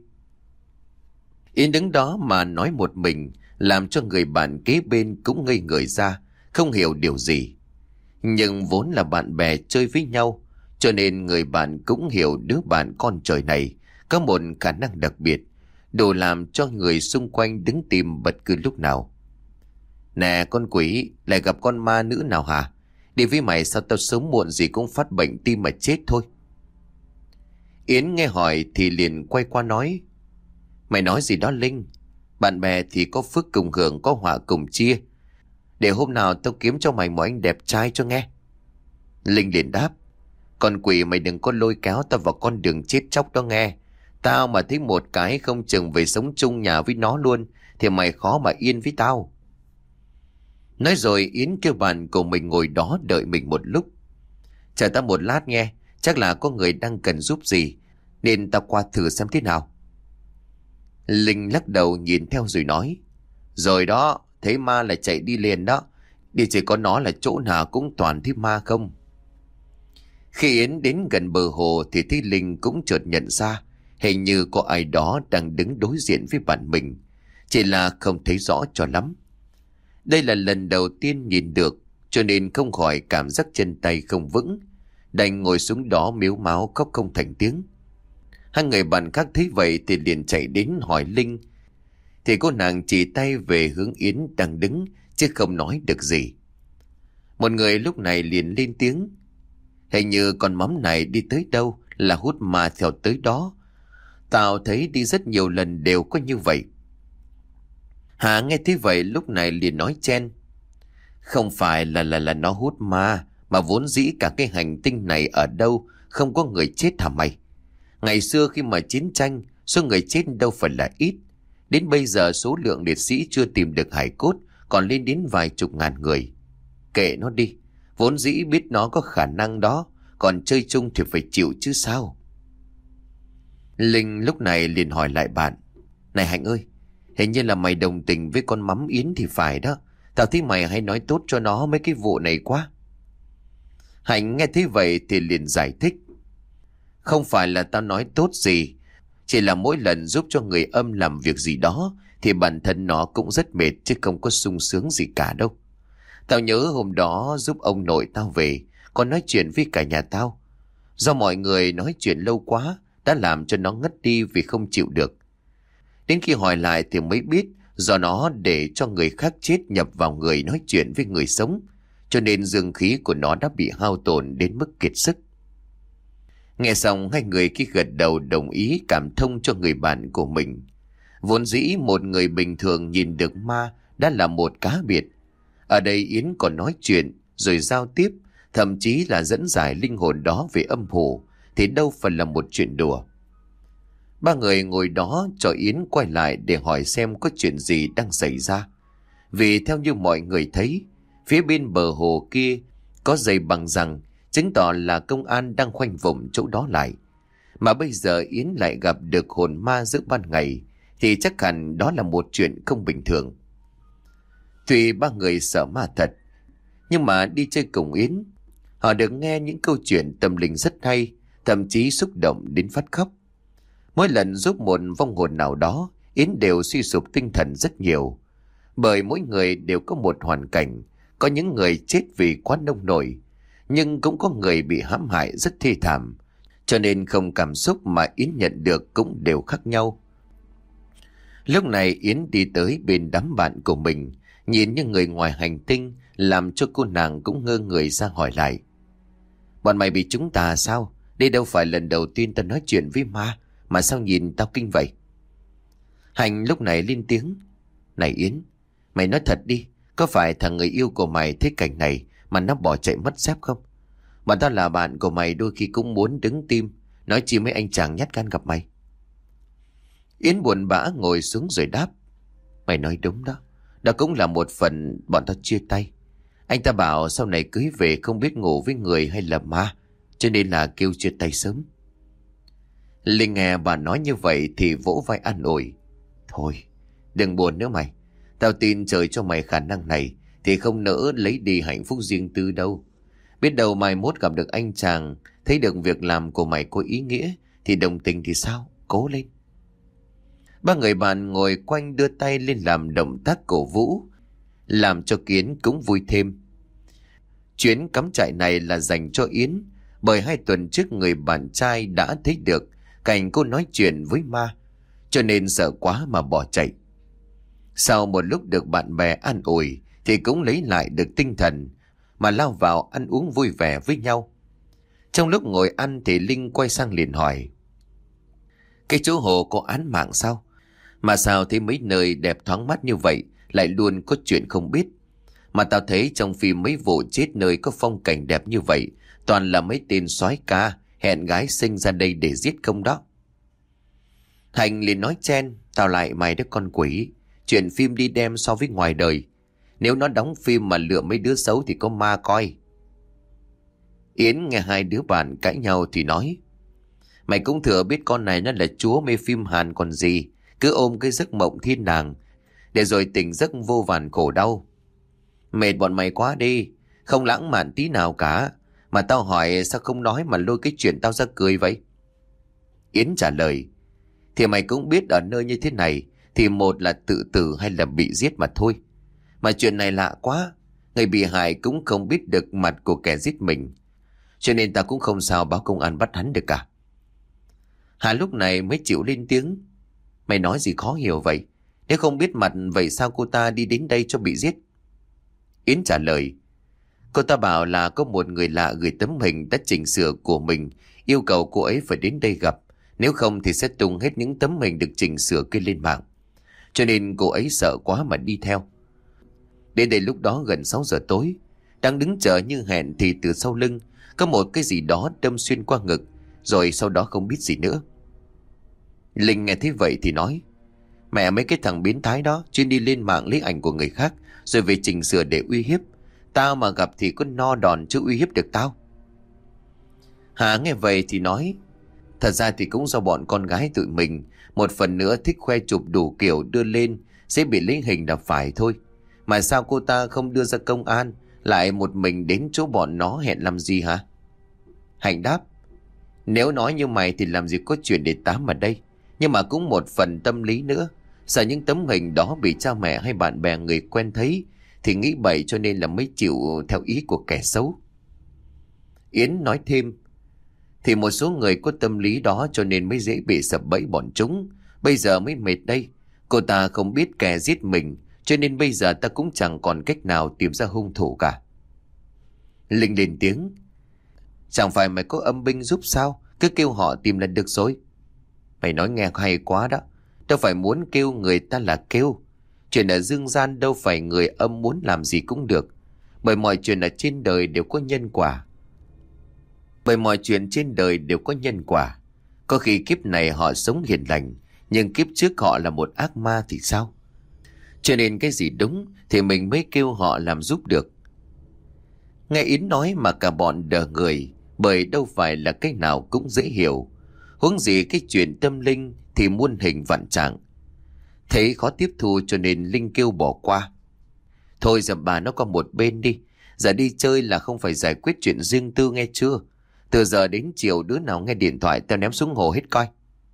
Yến đứng đó mà nói một mình, làm cho người bạn kế bên cũng ngây người ra, không hiểu điều gì. Nhưng vốn là bạn bè chơi với nhau, cho nên người bạn cũng hiểu đứa bạn con trời này có một khả năng đặc biệt, đủ làm cho người xung quanh đứng tìm bất cứ lúc nào. Nè con quỷ, lại gặp con ma nữ nào hả? Đi với mày sao tao sớm muộn gì cũng phát bệnh tim mà chết thôi. Yến nghe hỏi thì liền quay qua nói, Mày nói gì đó Linh? Bạn bè thì có phước cùng hưởng, có họa cùng chia. Để hôm nào tao kiếm cho mày một anh đẹp trai cho nghe. Linh liền đáp: Con quỷ mày đừng có lôi kéo tao vào con đường chết chóc đó nghe. Tao mà thấy một cái không chừng về sống chung nhà với nó luôn thì mày khó mà yên với tao. Nói rồi Yến kêu bạn của mình ngồi đó đợi mình một lúc. Chờ tao một lát nghe, chắc là có người đang cần giúp gì, nên tao qua thử xem thế nào. Linh lắc đầu nhìn theo rồi nói: Rồi đó, thấy ma là chạy đi liền đó. Đi chỉ có nó là chỗ nào cũng toàn thấy ma không. Khi Yến đến gần bờ hồ thì thấy Linh cũng chợt nhận ra hình như có ai đó đang đứng đối diện với bạn mình, chỉ là không thấy rõ cho lắm. Đây là lần đầu tiên nhìn được, cho nên không khỏi cảm giác chân tay không vững, đành ngồi xuống đó mếu máo khóc không thành tiếng. Hai người bạn khác thấy vậy thì liền chạy đến hỏi Linh, thì cô nàng chỉ tay về hướng Yến đang đứng chứ không nói được gì. Một người lúc này liền lên tiếng: Hình như con mắm này đi tới đâu là hút ma theo tới đó. Tao thấy đi rất nhiều lần đều có như vậy. Hà nghe thấy vậy lúc này liền nói chen: Không phải là là là nó hút ma, mà vốn dĩ cả cái hành tinh này ở đâu không có người chết hả mày? Ngày xưa khi mà chiến tranh, số người chết đâu phải là ít. Đến bây giờ số lượng liệt sĩ chưa tìm được hài cốt còn lên đến vài chục ngàn người. Kệ nó đi, vốn dĩ biết nó có khả năng đó, còn chơi chung thì phải chịu chứ sao. Linh lúc này liền hỏi lại bạn: Này Hạnh ơi, hình như là mày đồng tình với con mắm Yến thì phải đó. Tao thấy mày hay nói tốt cho nó mấy cái vụ này quá. Hạnh nghe thấy vậy thì liền giải thích: Không phải là tao nói tốt gì, chỉ là mỗi lần giúp cho người âm làm việc gì đó thì bản thân nó cũng rất mệt chứ không có sung sướng gì cả đâu. Tao nhớ hôm đó giúp ông nội tao về, còn nói chuyện với cả nhà tao. Do mọi người nói chuyện lâu quá đã làm cho nó ngất đi vì không chịu được. Đến khi hỏi lại thì mới biết do nó để cho người khác chết nhập vào người nói chuyện với người sống, cho nên dương khí của nó đã bị hao tổn đến mức kiệt sức. Nghe xong hai người khi gật đầu đồng ý cảm thông cho người bạn của mình. Vốn dĩ một người bình thường nhìn được ma đã là một cá biệt. Ở đây Yến còn nói chuyện rồi giao tiếp, thậm chí là dẫn giải linh hồn đó về âm phủ, thì đâu phải là một chuyện đùa. Ba người ngồi đó cho Yến quay lại để hỏi xem có chuyện gì đang xảy ra. Vì theo như mọi người thấy, phía bên bờ hồ kia có dây bằng rằng, chứng tỏ là công an đang khoanh vùng chỗ đó lại. Mà bây giờ Yến lại gặp được hồn ma giữa ban ngày, thì chắc hẳn đó là một chuyện không bình thường. Tuy ba người sợ ma thật, nhưng mà đi chơi cùng Yến, họ được nghe những câu chuyện tâm linh rất hay, thậm chí xúc động đến phát khóc. Mỗi lần giúp một vong hồn nào đó, Yến đều suy sụp tinh thần rất nhiều. Bởi mỗi người đều có một hoàn cảnh, có những người chết vì quá nông nổi, nhưng cũng có người bị hãm hại rất thê thảm, cho nên không cảm xúc mà Yến nhận được cũng đều khác nhau. Lúc này Yến đi tới bên đám bạn của mình, nhìn như người ngoài hành tinh, làm cho cô nàng cũng ngơ người ra hỏi lại: Bọn mày bị chúng ta sao? Đây đâu phải lần đầu tiên tao nói chuyện với ma, mà sao nhìn tao kinh vậy? Hành lúc này lên tiếng: Này Yến, mày nói thật đi, có phải thằng người yêu của mày thấy cảnh này mà nó bỏ chạy mất dép không? Bọn tao là bạn của mày, đôi khi cũng muốn đứng tim, nói chi mấy anh chàng nhát gan gặp mày. Yến buồn bã ngồi xuống rồi đáp: Mày nói đúng đó, đó cũng là một phần bọn tao chia tay. Anh ta bảo sau này cưới về không biết ngủ với người hay là ma, cho nên là kêu chia tay sớm. Linh nghe bà nói như vậy thì vỗ vai an ủi: Thôi, đừng buồn nữa mày. Tao tin trời cho mày khả năng này thì không nỡ lấy đi hạnh phúc riêng tư đâu. Biết đâu mai mốt gặp được anh chàng, thấy được việc làm của mày có ý nghĩa thì đồng tình thì sao, cố lên. Ba người bạn ngồi quanh đưa tay lên làm động tác cổ vũ, làm cho Yến cũng vui thêm. Chuyến cắm trại này là dành cho Yến, bởi hai tuần trước người bạn trai đã thấy được cảnh cô nói chuyện với ma, cho nên sợ quá mà bỏ chạy. Sau một lúc được bạn bè an ủi thì cũng lấy lại được tinh thần mà lao vào ăn uống vui vẻ với nhau. Trong lúc ngồi ăn thì Linh quay sang liền hỏi: Cái chú Hồ có án mạng sao? Mà sao thấy mấy nơi đẹp thoáng mát như vậy lại luôn có chuyện không biết. Mà tao thấy trong phim mấy vụ chết nơi có phong cảnh đẹp như vậy toàn là mấy tên soái ca hẹn gái sinh ra đây để giết không đó. Thành liền nói chen, tao lại mày đứa con quỷ. Chuyện phim đi đem so với ngoài đời. Nếu nó đóng phim mà lựa mấy đứa xấu thì có ma coi. Yến nghe hai đứa bạn cãi nhau thì nói, mày cũng thừa biết con này nó là chúa mê phim Hàn còn gì. Cứ ôm cái giấc mộng thiên đàng để rồi tỉnh giấc vô vàn khổ đau. Mệt bọn mày quá đi, không lãng mạn tí nào cả. Mà tao hỏi sao không nói mà lôi cái chuyện tao ra cười vậy? Yến trả lời, thì mày cũng biết ở nơi như thế này thì một là tự tử hay là bị giết mà thôi. Mà chuyện này lạ quá, người bị hại cũng không biết được mặt của kẻ giết mình, cho nên ta cũng không sao báo công an bắt hắn được cả. Hà lúc này mới chịu lên tiếng, mày nói gì khó hiểu vậy? Nếu không biết mặt vậy sao cô ta đi đến đây cho bị giết? Yến trả lời, cô ta bảo là có một người lạ gửi tấm hình đã chỉnh sửa của mình, yêu cầu cô ấy phải đến đây gặp, nếu không thì sẽ tung hết những tấm hình được chỉnh sửa kia lên mạng. Cho nên cô ấy sợ quá mà đi theo. Đến đây lúc đó gần sáu giờ tối, đang đứng chờ như hẹn thì từ sau lưng có một cái gì đó đâm xuyên qua ngực, rồi sau đó không biết gì nữa. Linh nghe thấy vậy thì nói, mẹ mấy cái thằng biến thái đó chuyên đi lên mạng lấy ảnh của người khác rồi về chỉnh sửa để uy hiếp. Tao mà gặp thì có no đòn chứ uy hiếp được tao. Hà nghe vậy thì nói, thật ra thì cũng do bọn con gái tụi mình một phần nữa thích khoe chụp đủ kiểu đưa lên sẽ bị lấy hình là phải thôi. Mà sao cô ta không đưa ra công an, lại một mình đến chỗ bọn nó hẹn làm gì hả? Hạnh đáp, nếu nói như mày thì làm gì có chuyện để tám ở đây. Nhưng mà cũng một phần tâm lý nữa, sợ những tấm hình đó bị cha mẹ hay bạn bè người quen thấy thì nghĩ bậy, cho nên là mới chịu theo ý của kẻ xấu. Yến nói thêm, thì một số người có tâm lý đó cho nên mới dễ bị sập bẫy bọn chúng. Bây giờ mới mệt đây. Cô ta không biết kẻ giết mình, cho nên bây giờ ta cũng chẳng còn cách nào tìm ra hung thủ cả. Linh lên tiếng, chẳng phải mày có âm binh giúp sao? Cứ kêu họ tìm là được rồi. Mày nói nghe hay quá đó. Đâu phải muốn kêu người ta là kêu. Chuyện ở dương gian đâu phải người âm muốn làm gì cũng được. Bởi mọi chuyện ở trên đời đều có nhân quả. Bởi mọi chuyện trên đời đều có nhân quả. Có khi kiếp này họ sống hiền lành, nhưng kiếp trước họ là một ác ma thì sao? Cho nên cái gì đúng thì mình mới kêu họ làm giúp được. Nghe Yến nói mà cả bọn đờ người, bởi đâu phải là cái nào cũng dễ hiểu. Huống gì cái chuyện tâm linh thì muôn hình vạn trạng. Thấy khó tiếp thu cho nên Linh kêu bỏ qua. Thôi giờ bà nó qua một bên đi. Giờ đi chơi là không phải giải quyết chuyện riêng tư nghe chưa? Từ giờ đến chiều đứa nào nghe điện thoại tao ném xuống hồ hết coi.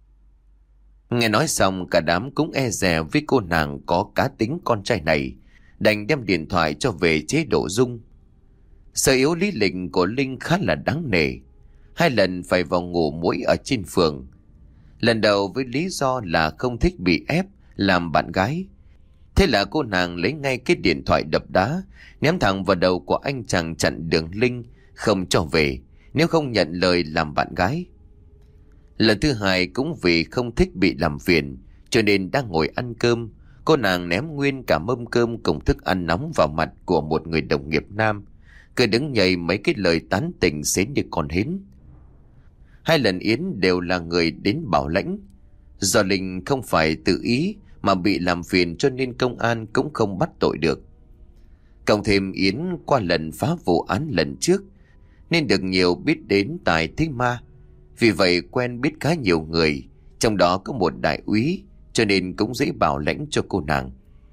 Nghe nói xong cả đám cũng e dè với cô nàng có cá tính con trai này, đành đem điện thoại cho về chế độ rung. Sở yếu lý lịch của Linh khá là đáng nể. Hai lần phải vào ngủ muỗi ở trên phường. Lần đầu với lý do là không thích bị ép làm bạn gái. Thế là cô nàng lấy ngay cái điện thoại đập đá, ném thẳng vào đầu của anh chàng chặn đường Linh, không cho về nếu không nhận lời làm bạn gái. Lần thứ hai cũng vì không thích bị làm phiền, cho nên đang ngồi ăn cơm, cô nàng ném nguyên cả mâm cơm cùng thức ăn nóng vào mặt của một người đồng nghiệp nam, cứ đứng nhảy mấy cái lời tán tỉnh xến như con hến. Hai lần Yến đều là người đến bảo lãnh. Do Linh không phải tự ý mà bị làm phiền cho nên công an cũng không bắt tội được. Cộng thêm Yến qua lần phá vụ án lần trước nên được nhiều biết đến tài thích ma. Vì vậy quen biết khá nhiều người, trong đó có một đại úy, cho nên cũng dễ bảo lãnh cho cô nàng.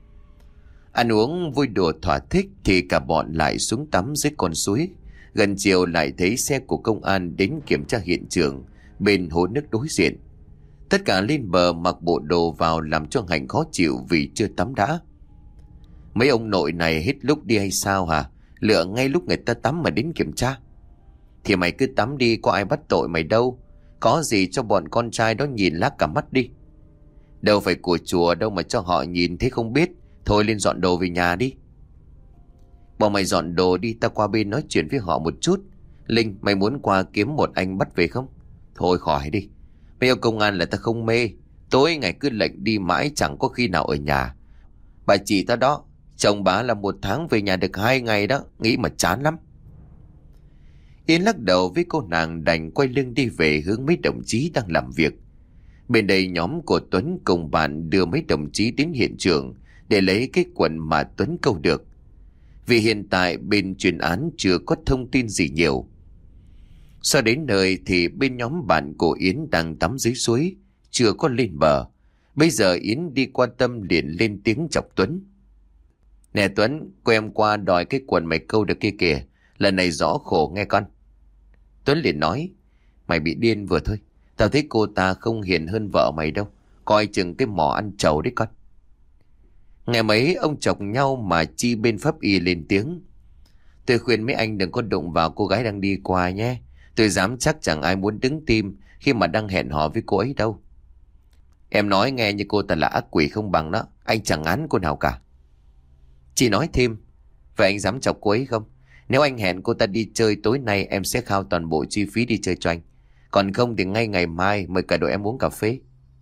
Ăn uống vui đùa thỏa thích thì cả bọn lại xuống tắm dưới con suối. Gần chiều lại thấy xe của công an đến kiểm tra hiện trường bên hồ nước đối diện. Tất cả lên bờ mặc bộ đồ vào làm cho Hạnh khó chịu vì chưa tắm đã. Mấy ông nội này hết lúc đi hay sao hả? Lựa ngay lúc người ta tắm mà đến kiểm tra. Thì mày cứ tắm đi, có ai bắt tội mày đâu. Có gì cho bọn con trai đó nhìn lác cả mắt đi. Đâu phải của chùa đâu mà cho họ nhìn thế không biết. Thôi lên dọn đồ về nhà đi. Bọn mày dọn đồ đi, ta qua bên nói chuyện với họ một chút. Linh, mày muốn qua kiếm một anh bắt về không? Thôi khỏi đi. Mấy ông công an là ta không mê. Tối ngày cứ lệnh đi mãi chẳng có khi nào ở nhà. Bà chị ta đó, chồng bà là một tháng về nhà được hai ngày đó, nghĩ mà chán lắm. Yến lắc đầu với cô nàng, đành quay lưng đi về hướng mấy đồng chí đang làm việc. Bên đây nhóm của Tuấn cùng bạn đưa mấy đồng chí đến hiện trường để lấy cái quần mà Tuấn câu được. Vì hiện tại bên chuyên án chưa có thông tin gì nhiều. Sau đến nơi thì bên nhóm bạn của Yến đang tắm dưới suối, chưa có lên bờ. Bây giờ Yến đi quan tâm liền lên tiếng chọc Tuấn. Nè Tuấn, cô em qua đòi cái quần mày câu được kia kìa, lần này rõ khổ nghe con. Tuấn liền nói, mày bị điên vừa thôi, tao thấy cô ta không hiền hơn vợ mày đâu, coi chừng cái mỏ ăn trầu đấy con. Ngày mấy ông chọc nhau mà Chi bên pháp y lên tiếng. Tôi khuyên mấy anh đừng có đụng vào cô gái đang đi qua nhé. Tôi dám chắc chẳng ai muốn đứng tim khi mà đang hẹn hò với cô ấy đâu. Em nói nghe như cô ta là ác quỷ không bằng đó, anh chẳng án cô nào cả. Chị nói thêm, vậy anh dám chọc cô ấy không? Nếu anh hẹn cô ta đi chơi tối nay, em sẽ khao toàn bộ chi phí đi chơi cho anh. Còn không thì ngay ngày mai mời cả đội em uống cà phê.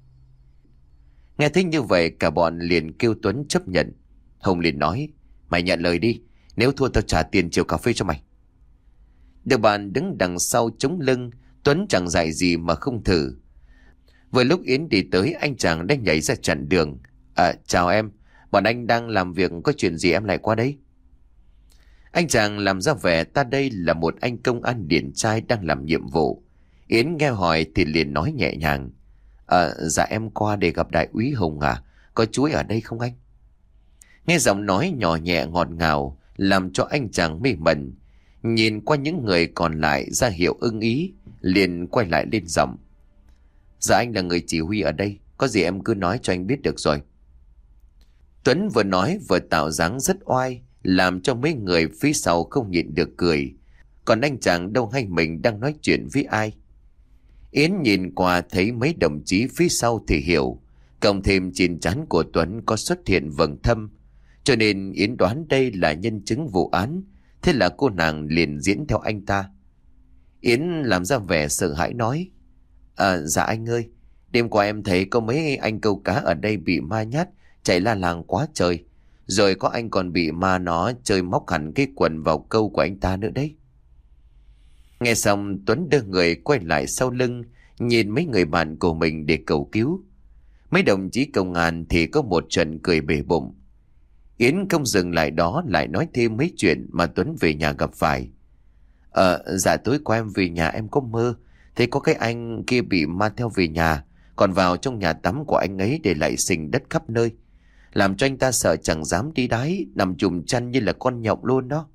Nghe thấy như vậy cả bọn liền kêu Tuấn chấp nhận. Hùng liền nói, mày nhận lời đi, nếu thua tao trả tiền chiều cà phê cho mày. Được bạn đứng đằng sau chống lưng, Tuấn chẳng dạy gì mà không thử. Vừa lúc Yến đi tới, anh chàng đang nhảy ra chặn đường. À, chào em, bọn anh đang làm việc, có chuyện gì em lại qua đây? Anh chàng làm ra vẻ ta đây là một anh công an điển trai đang làm nhiệm vụ. Yến nghe hỏi thì liền nói nhẹ nhàng. À, dạ em qua để gặp đại úy Hùng à, có chú ấy ở đây không anh? Nghe giọng nói nhỏ nhẹ ngọt ngào làm cho anh chàng mê mẩn. Nhìn qua những người còn lại ra hiệu ưng ý, liền quay lại lên giọng. Dạ anh là người chỉ huy ở đây, có gì em cứ nói cho anh biết được rồi. Tuấn vừa nói vừa tạo dáng rất oai, làm cho mấy người phía sau không nhịn được cười. Còn anh chàng đâu hay mình đang nói chuyện với ai. Yến nhìn qua thấy mấy đồng chí phía sau thì hiểu. Cộng thêm trên trán của Tuấn có xuất hiện vầng thâm, cho nên Yến đoán đây là nhân chứng vụ án. Thế là cô nàng liền diễn theo anh ta. Yến làm ra vẻ sợ hãi nói, À dạ anh ơi, đêm qua em thấy có mấy anh câu cá ở đây bị ma nhát chạy la làng quá trời. Rồi có anh còn bị ma nó chơi móc hẳn cái quần vào câu của anh ta nữa đấy. Nghe xong Tuấn đưa người quay lại sau lưng, nhìn mấy người bạn của mình để cầu cứu. Mấy đồng chí công an thì có một trận cười bể bụng. Yến không dừng lại đó, lại nói thêm mấy chuyện mà Tuấn về nhà gặp phải. Ờ, dạ tối qua em về nhà em có mơ thấy có cái anh kia bị ma theo về nhà, còn vào trong nhà tắm của anh ấy để lại sình đất khắp nơi, làm cho anh ta sợ chẳng dám đi đáy, nằm chùm chăn như là con nhộng luôn đó.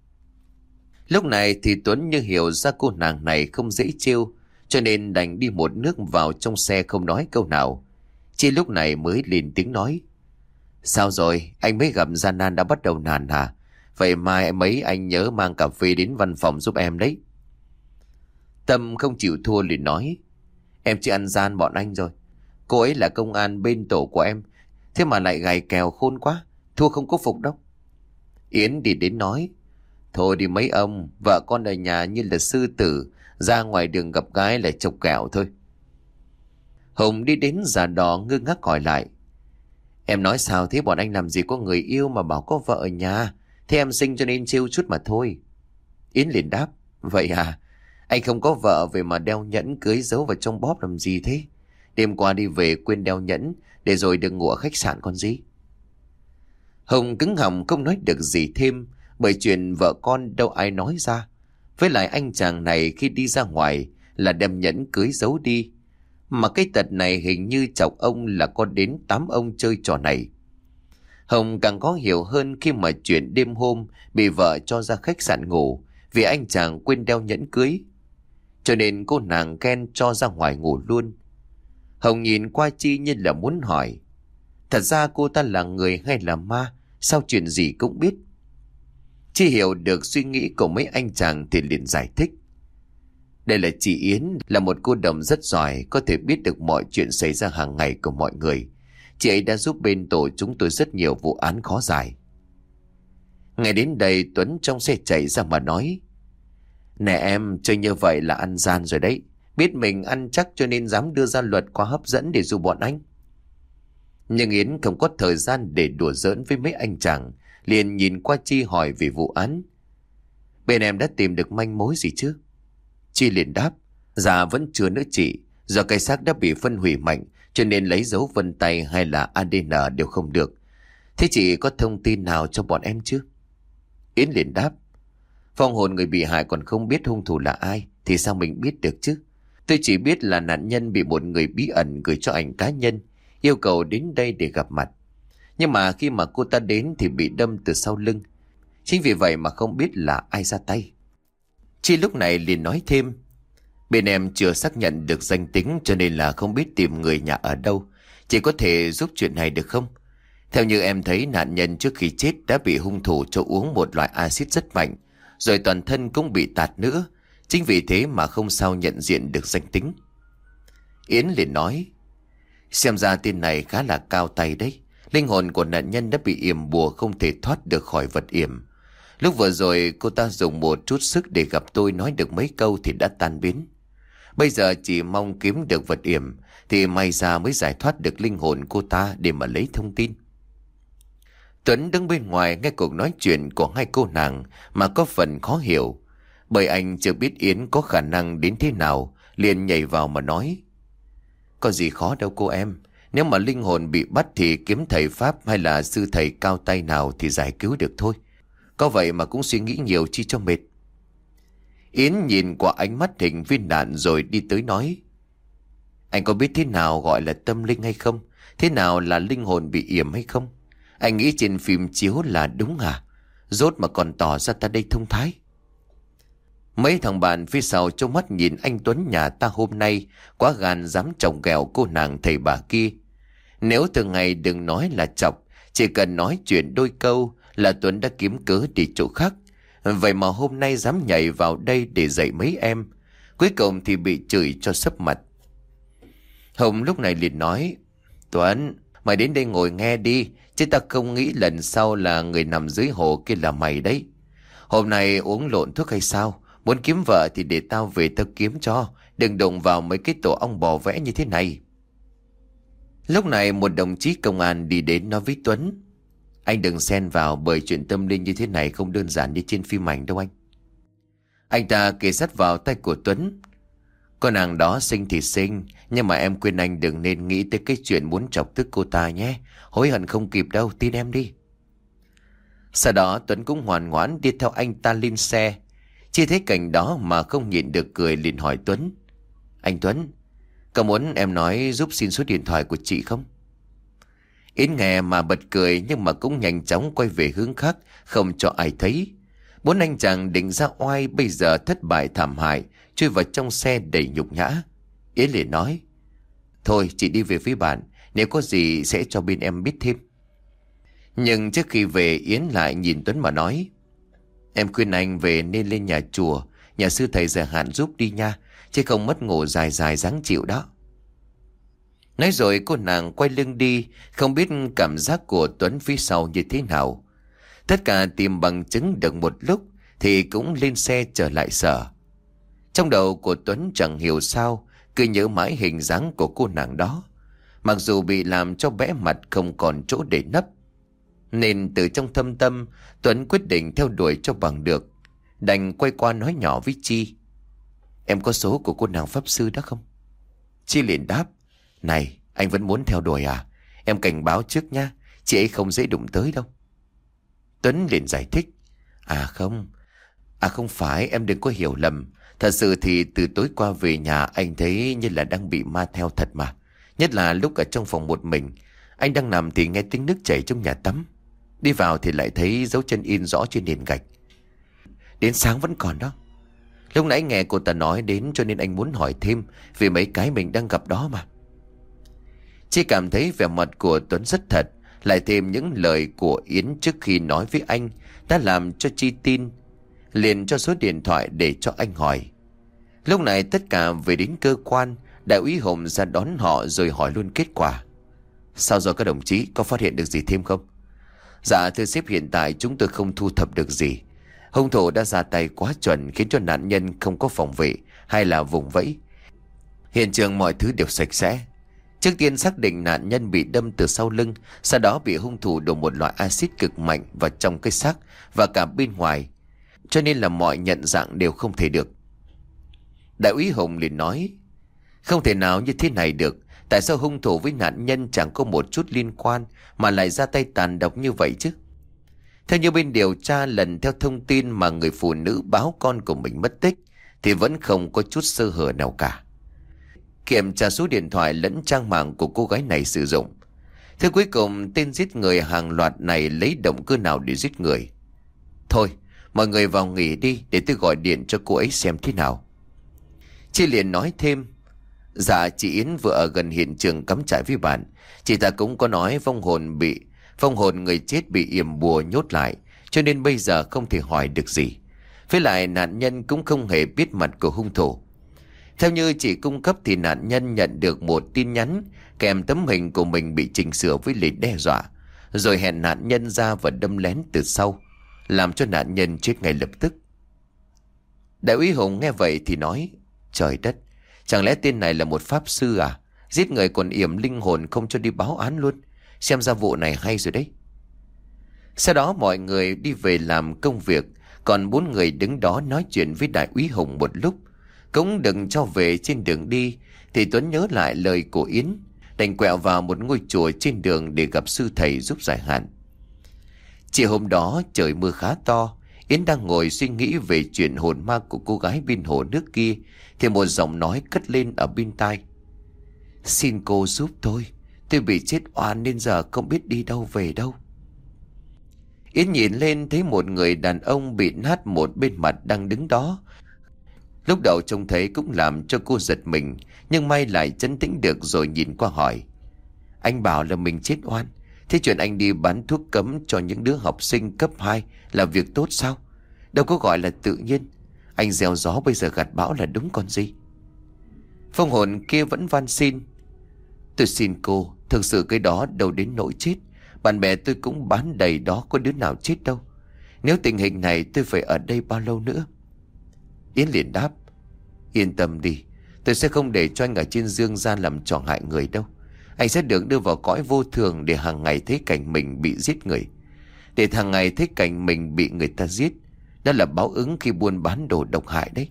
Lúc này thì Tuấn như hiểu ra cô nàng này không dễ trêu, cho nên đành đi một nước vào trong xe không nói câu nào. Chỉ lúc này mới lên tiếng nói. Sao rồi, anh mới gặp gian nan đã bắt đầu nản hả? Vậy mai mấy anh nhớ mang cà phê đến văn phòng giúp em đấy. Tâm không chịu thua liền nói. Em chỉ ăn gian bọn anh rồi. Cô ấy là công an bên tổ của em, thế mà lại gài kèo khôn quá, thua không có phục đâu. Yến đi đến nói. Thôi đi mấy ông, vợ con ở nhà như là sư tử, ra ngoài đường gặp gái là chọc kẹo thôi. Hùng đi đến già đò ngơ ngác hỏi lại. Em nói sao thế, bọn anh làm gì có người yêu mà bảo có vợ ở nhà, thế em sinh cho nên trêu chút mà thôi. Yến liền đáp. Vậy à, anh không có vợ vậy mà đeo nhẫn cưới giấu vào trong bóp làm gì thế? Đêm qua đi về quên đeo nhẫn, để rồi đừng ngủ ở khách sạn con gì. Hùng cứng họng không nói được gì thêm, bởi chuyện vợ con đâu ai nói ra. Với lại anh chàng này khi đi ra ngoài là đem nhẫn cưới giấu đi. Mà cái tật này hình như chọc ông là có đến tám ông chơi trò này. Hồng càng có hiểu hơn khi mà chuyện đêm hôm bị vợ cho ra khách sạn ngủ vì anh chàng quên đeo nhẫn cưới. Cho nên cô nàng ghen cho ra ngoài ngủ luôn. Hồng nhìn qua Chi như là muốn hỏi. Thật ra cô ta là người hay là ma, sao chuyện gì cũng biết. Chi hiểu được suy nghĩ của mấy anh chàng thì liền giải thích. Đây là chị Yến, là một cô đồng rất giỏi, có thể biết được mọi chuyện xảy ra hàng ngày của mọi người. Chị ấy đã giúp bên tổ chúng tôi rất nhiều vụ án khó giải. Ngày đến đây Tuấn trong xe chạy ra mà nói. Nè em, chơi như vậy là ăn gian rồi đấy. Biết mình ăn chắc cho nên dám đưa ra luật quá hấp dẫn để dụ bọn anh. Nhưng Yến không có thời gian để đùa giỡn với mấy anh chàng, liền nhìn qua Chi hỏi về vụ án. Bên em đã tìm được manh mối gì chứ? Chi liền đáp, dạ vẫn chưa nữa chị. Do cái xác đã bị phân hủy mạnh, cho nên lấy dấu vân tay hay là a đê en đều không được. Thế chị có thông tin nào cho bọn em chứ? Yến liền đáp, vong hồn người bị hại còn không biết hung thủ là ai thì sao mình biết được chứ? Tôi chỉ biết là nạn nhân bị một người bí ẩn gửi cho ảnh cá nhân, yêu cầu đến đây để gặp mặt. Nhưng mà khi mà cô ta đến thì bị đâm từ sau lưng. Chính vì vậy mà không biết là ai ra tay. Chi lúc này liền nói thêm, bên em chưa xác nhận được danh tính cho nên là không biết tìm người nhà ở đâu. Chị có thể giúp chuyện này được không? Theo như em thấy, nạn nhân trước khi chết đã bị hung thủ cho uống một loại axit rất mạnh, rồi toàn thân cũng bị tạt nữa. Chính vì thế mà không sao nhận diện được danh tính. Yến liền nói, xem ra tên này khá là cao tay đấy. Linh hồn của nạn nhân đã bị yểm bùa, không thể thoát được khỏi vật yểm. Lúc vừa rồi cô ta dùng một chút sức để gặp tôi nói được mấy câu thì đã tan biến. Bây giờ chỉ mong kiếm được vật yểm thì may ra mới giải thoát được linh hồn cô ta để mà lấy thông tin. Tuấn đứng bên ngoài nghe cuộc nói chuyện của hai cô nàng mà có phần khó hiểu, bởi anh chưa biết Yến có khả năng đến thế nào, liền nhảy vào mà nói, có gì khó đâu cô em. Nếu mà linh hồn bị bắt thì kiếm thầy Pháp hay là sư thầy cao tay nào thì giải cứu được thôi. Có vậy mà cũng suy nghĩ nhiều chi cho mệt. Yến nhìn qua ánh mắt hình viên đạn rồi đi tới nói, anh có biết thế nào gọi là tâm linh hay không? Thế nào là linh hồn bị yểm hay không? Anh nghĩ trên phim chiếu là đúng à? Rốt mà còn tỏ ra ta đây thông thái. Mấy thằng bạn phía sau trông mắt nhìn anh Tuấn nhà ta hôm nay quá gan dám chồng ghẹo cô nàng thầy bà kia. Nếu thường ngày đừng nói là chọc, chỉ cần nói chuyện đôi câu là Tuấn đã kiếm cớ đi chỗ khác. Vậy mà hôm nay dám nhảy vào đây để dạy mấy em, cuối cùng thì bị chửi cho sấp mặt. Hồng lúc này liền nói, Tuấn, mày đến đây ngồi nghe đi, chứ ta không nghĩ lần sau là người nằm dưới hồ kia là mày đấy. Hôm nay uống lộn thuốc hay sao? Muốn kiếm vợ thì để tao về tao kiếm cho, đừng đụng vào mấy cái tổ ong bò vẽ như thế này. Lúc này một đồng chí công an đi đến nói với Tuấn, anh đừng xen vào, bởi chuyện tâm linh như thế này không đơn giản như trên phim ảnh đâu anh. Anh ta kề sát vào tay của Tuấn, con nàng đó xinh thì xinh, nhưng mà em khuyên anh đừng nên nghĩ tới cái chuyện muốn chọc tức cô ta nhé. Hối hận không kịp đâu, tin em đi. Sau đó Tuấn cũng ngoan ngoãn đi theo anh ta lên xe. Chỉ thấy cảnh đó mà không nhịn được cười, liền hỏi Tuấn, anh Tuấn, có muốn em nói giúp xin số điện thoại của chị không? Yến nghe mà bật cười, nhưng mà cũng nhanh chóng quay về hướng khác, không cho ai thấy. Bốn anh chàng định ra oai bây giờ thất bại thảm hại, chui vào trong xe đầy nhục nhã. Yến liền nói, thôi chị đi về phía bạn, nếu có gì sẽ cho bên em biết thêm. Nhưng trước khi về, Yến lại nhìn Tuấn mà nói, em khuyên anh về nên lên nhà chùa, nhà sư thầy dài hạn giúp đi nha, chứ không mất ngủ dài dài dáng chịu đó. Nói rồi cô nàng quay lưng đi, không biết cảm giác của Tuấn phía sau như thế nào. Tất cả tìm bằng chứng được một lúc thì cũng lên xe trở lại sở. Trong đầu của Tuấn chẳng hiểu sao cứ nhớ mãi hình dáng của cô nàng đó, mặc dù bị làm cho bẽ mặt không còn chỗ để nấp. Nên từ trong thâm tâm Tuấn quyết định theo đuổi cho bằng được. Đành quay qua nói nhỏ với Chi, em có số của cô nàng pháp sư đó không? Chi liền đáp, này anh vẫn muốn theo đuổi à? Em cảnh báo trước nha, chị ấy không dễ đụng tới đâu. Tuấn liền giải thích, À không À không phải, em đừng có hiểu lầm. Thật sự thì từ tối qua về nhà anh thấy như là đang bị ma theo thật mà. Nhất là lúc ở trong phòng một mình, anh đang nằm thì nghe tiếng nước chảy trong nhà tắm. Đi vào thì lại thấy dấu chân in rõ trên nền gạch. Đến sáng vẫn còn đó. Lúc nãy nghe cô ta nói đến cho nên anh muốn hỏi thêm về mấy cái mình đang gặp đó mà. Chỉ cảm thấy vẻ mặt của Tuấn rất thật, lại thêm những lời của Yến trước khi nói với anh đã làm cho Chi tin. Liền cho số điện thoại để cho anh hỏi. Lúc này tất cả về đến cơ quan, đại úy Hùng ra đón họ rồi hỏi luôn kết quả. Sao rồi các đồng chí, có phát hiện được gì thêm không? Dạ thưa sếp, hiện tại chúng tôi không thu thập được gì. Hung thủ đã ra tay quá chuẩn, khiến cho nạn nhân không có phòng vệ hay là vùng vẫy. Hiện trường mọi thứ đều sạch sẽ. Trước tiên xác định nạn nhân bị đâm từ sau lưng, sau đó bị hung thủ đổ một loại axit cực mạnh vào trong cái xác và cả bên ngoài, cho nên là mọi nhận dạng đều không thể được. Đại úy Hùng liền nói, không thể nào như thế này được. Tại sao hung thủ với nạn nhân chẳng có một chút liên quan mà lại ra tay tàn độc như vậy chứ? Theo như bên điều tra, lần theo thông tin mà người phụ nữ báo con của mình mất tích thì vẫn không có chút sơ hở nào cả. Kiểm tra số điện thoại lẫn trang mạng của cô gái này sử dụng. Thế cuối cùng tên giết người hàng loạt này lấy động cơ nào để giết người? Thôi, mọi người vào nghỉ đi để tôi gọi điện cho cô ấy xem thế nào. Chị liền nói thêm, dạ chị Yến vừa ở gần hiện trường cắm trại với bạn. Chị ta cũng có nói vong hồn bị Vong hồn người chết bị yểm bùa nhốt lại, cho nên bây giờ không thể hỏi được gì. Với lại nạn nhân cũng không hề biết mặt của hung thủ. Theo như chị cung cấp thì nạn nhân nhận được một tin nhắn kèm tấm hình của mình bị chỉnh sửa với lời đe dọa, rồi hẹn nạn nhân ra và đâm lén từ sau, làm cho nạn nhân chết ngay lập tức. Đại úy Hùng nghe vậy thì nói, trời đất, chẳng lẽ tên này là một pháp sư à? Giết người còn yểm linh hồn không cho đi báo án luôn. Xem ra vụ này hay rồi đấy. Sau đó mọi người đi về làm công việc, còn bốn người đứng đó nói chuyện với đại úy Hùng một lúc. Cũng đừng cho về trên đường đi thì Tuấn nhớ lại lời của Yến, đành quẹo vào một ngôi chùa trên đường để gặp sư thầy giúp giải hạn. Chiều hôm đó trời mưa khá to, Yến đang ngồi suy nghĩ về chuyện hồn ma của cô gái bên hồ nước kia thì một giọng nói cất lên ở bên tai. Xin cô giúp tôi, tôi bị chết oan nên giờ không biết đi đâu về đâu. Yến nhìn lên thấy một người đàn ông bị nát một bên mặt đang đứng đó. Lúc đầu trông thấy cũng làm cho cô giật mình, nhưng may lại trấn tĩnh được rồi nhìn qua hỏi. Anh bảo là mình chết oan, thế chuyện anh đi bán thuốc cấm cho những đứa học sinh cấp hai là việc tốt sao? Đâu có gọi là tự nhiên. Anh gieo gió bây giờ gặt bão là đúng còn gì. Phong hồn kia vẫn van xin. Tôi xin cô, thực sự cái đó đâu đến nỗi chết. Bạn bè tôi cũng bán đầy đó, có đứa nào chết đâu. Nếu tình hình này tôi phải ở đây bao lâu nữa? Yến liền đáp, yên tâm đi, tôi sẽ không để cho anh ở trên dương gian làm trò hại người đâu. Anh sẽ được đưa vào cõi vô thường để hàng ngày thấy cảnh mình bị giết người, để hàng ngày thấy cảnh mình bị người ta giết. Đó là báo ứng khi buôn bán đồ độc hại đấy.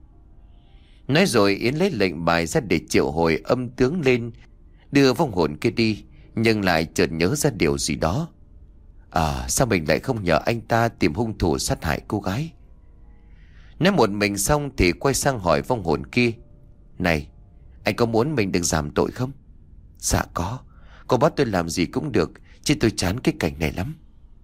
Nói rồi Yến lấy lệnh bài ra để triệu hồi âm tướng lên, đưa vong hồn kia đi, nhưng lại chợt nhớ ra điều gì đó. À, sao mình lại không nhờ anh ta tìm hung thủ sát hại cô gái? Nói một mình xong thì quay sang hỏi vong hồn kia, này, anh có muốn mình được giảm tội không? Dạ có, cô bắt tôi làm gì cũng được, chứ tôi chán cái cảnh này lắm.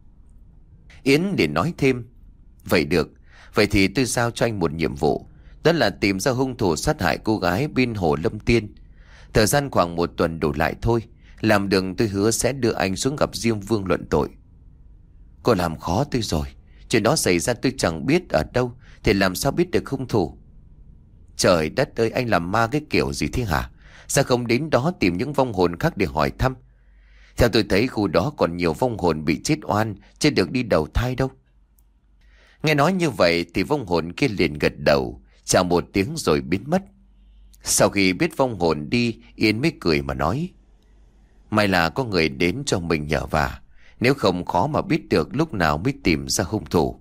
Yến để nói thêm, vậy được, vậy thì tôi giao cho anh một nhiệm vụ, đó là tìm ra hung thủ sát hại cô gái bên hồ Lâm Tiên. Thời gian khoảng một tuần đổ lại thôi, làm được tôi hứa sẽ đưa anh xuống gặp Diêm Vương luận tội. Cô làm khó tôi rồi, chuyện đó xảy ra tôi chẳng biết ở đâu thì làm sao biết được hung thủ. Trời đất ơi, anh làm ma cái kiểu gì thế hả? Sao không đến đó tìm những vong hồn khác để hỏi thăm? Theo tôi thấy khu đó còn nhiều vong hồn bị chết oan, chưa được đi đầu thai đâu. Nghe nói như vậy thì vong hồn kia liền gật đầu, chào một tiếng rồi biến mất. Sau khi biết vong hồn đi, Yến mới cười mà nói, may là có người đến cho mình nhờ vả, nếu không khó mà biết được lúc nào mới tìm ra hung thủ.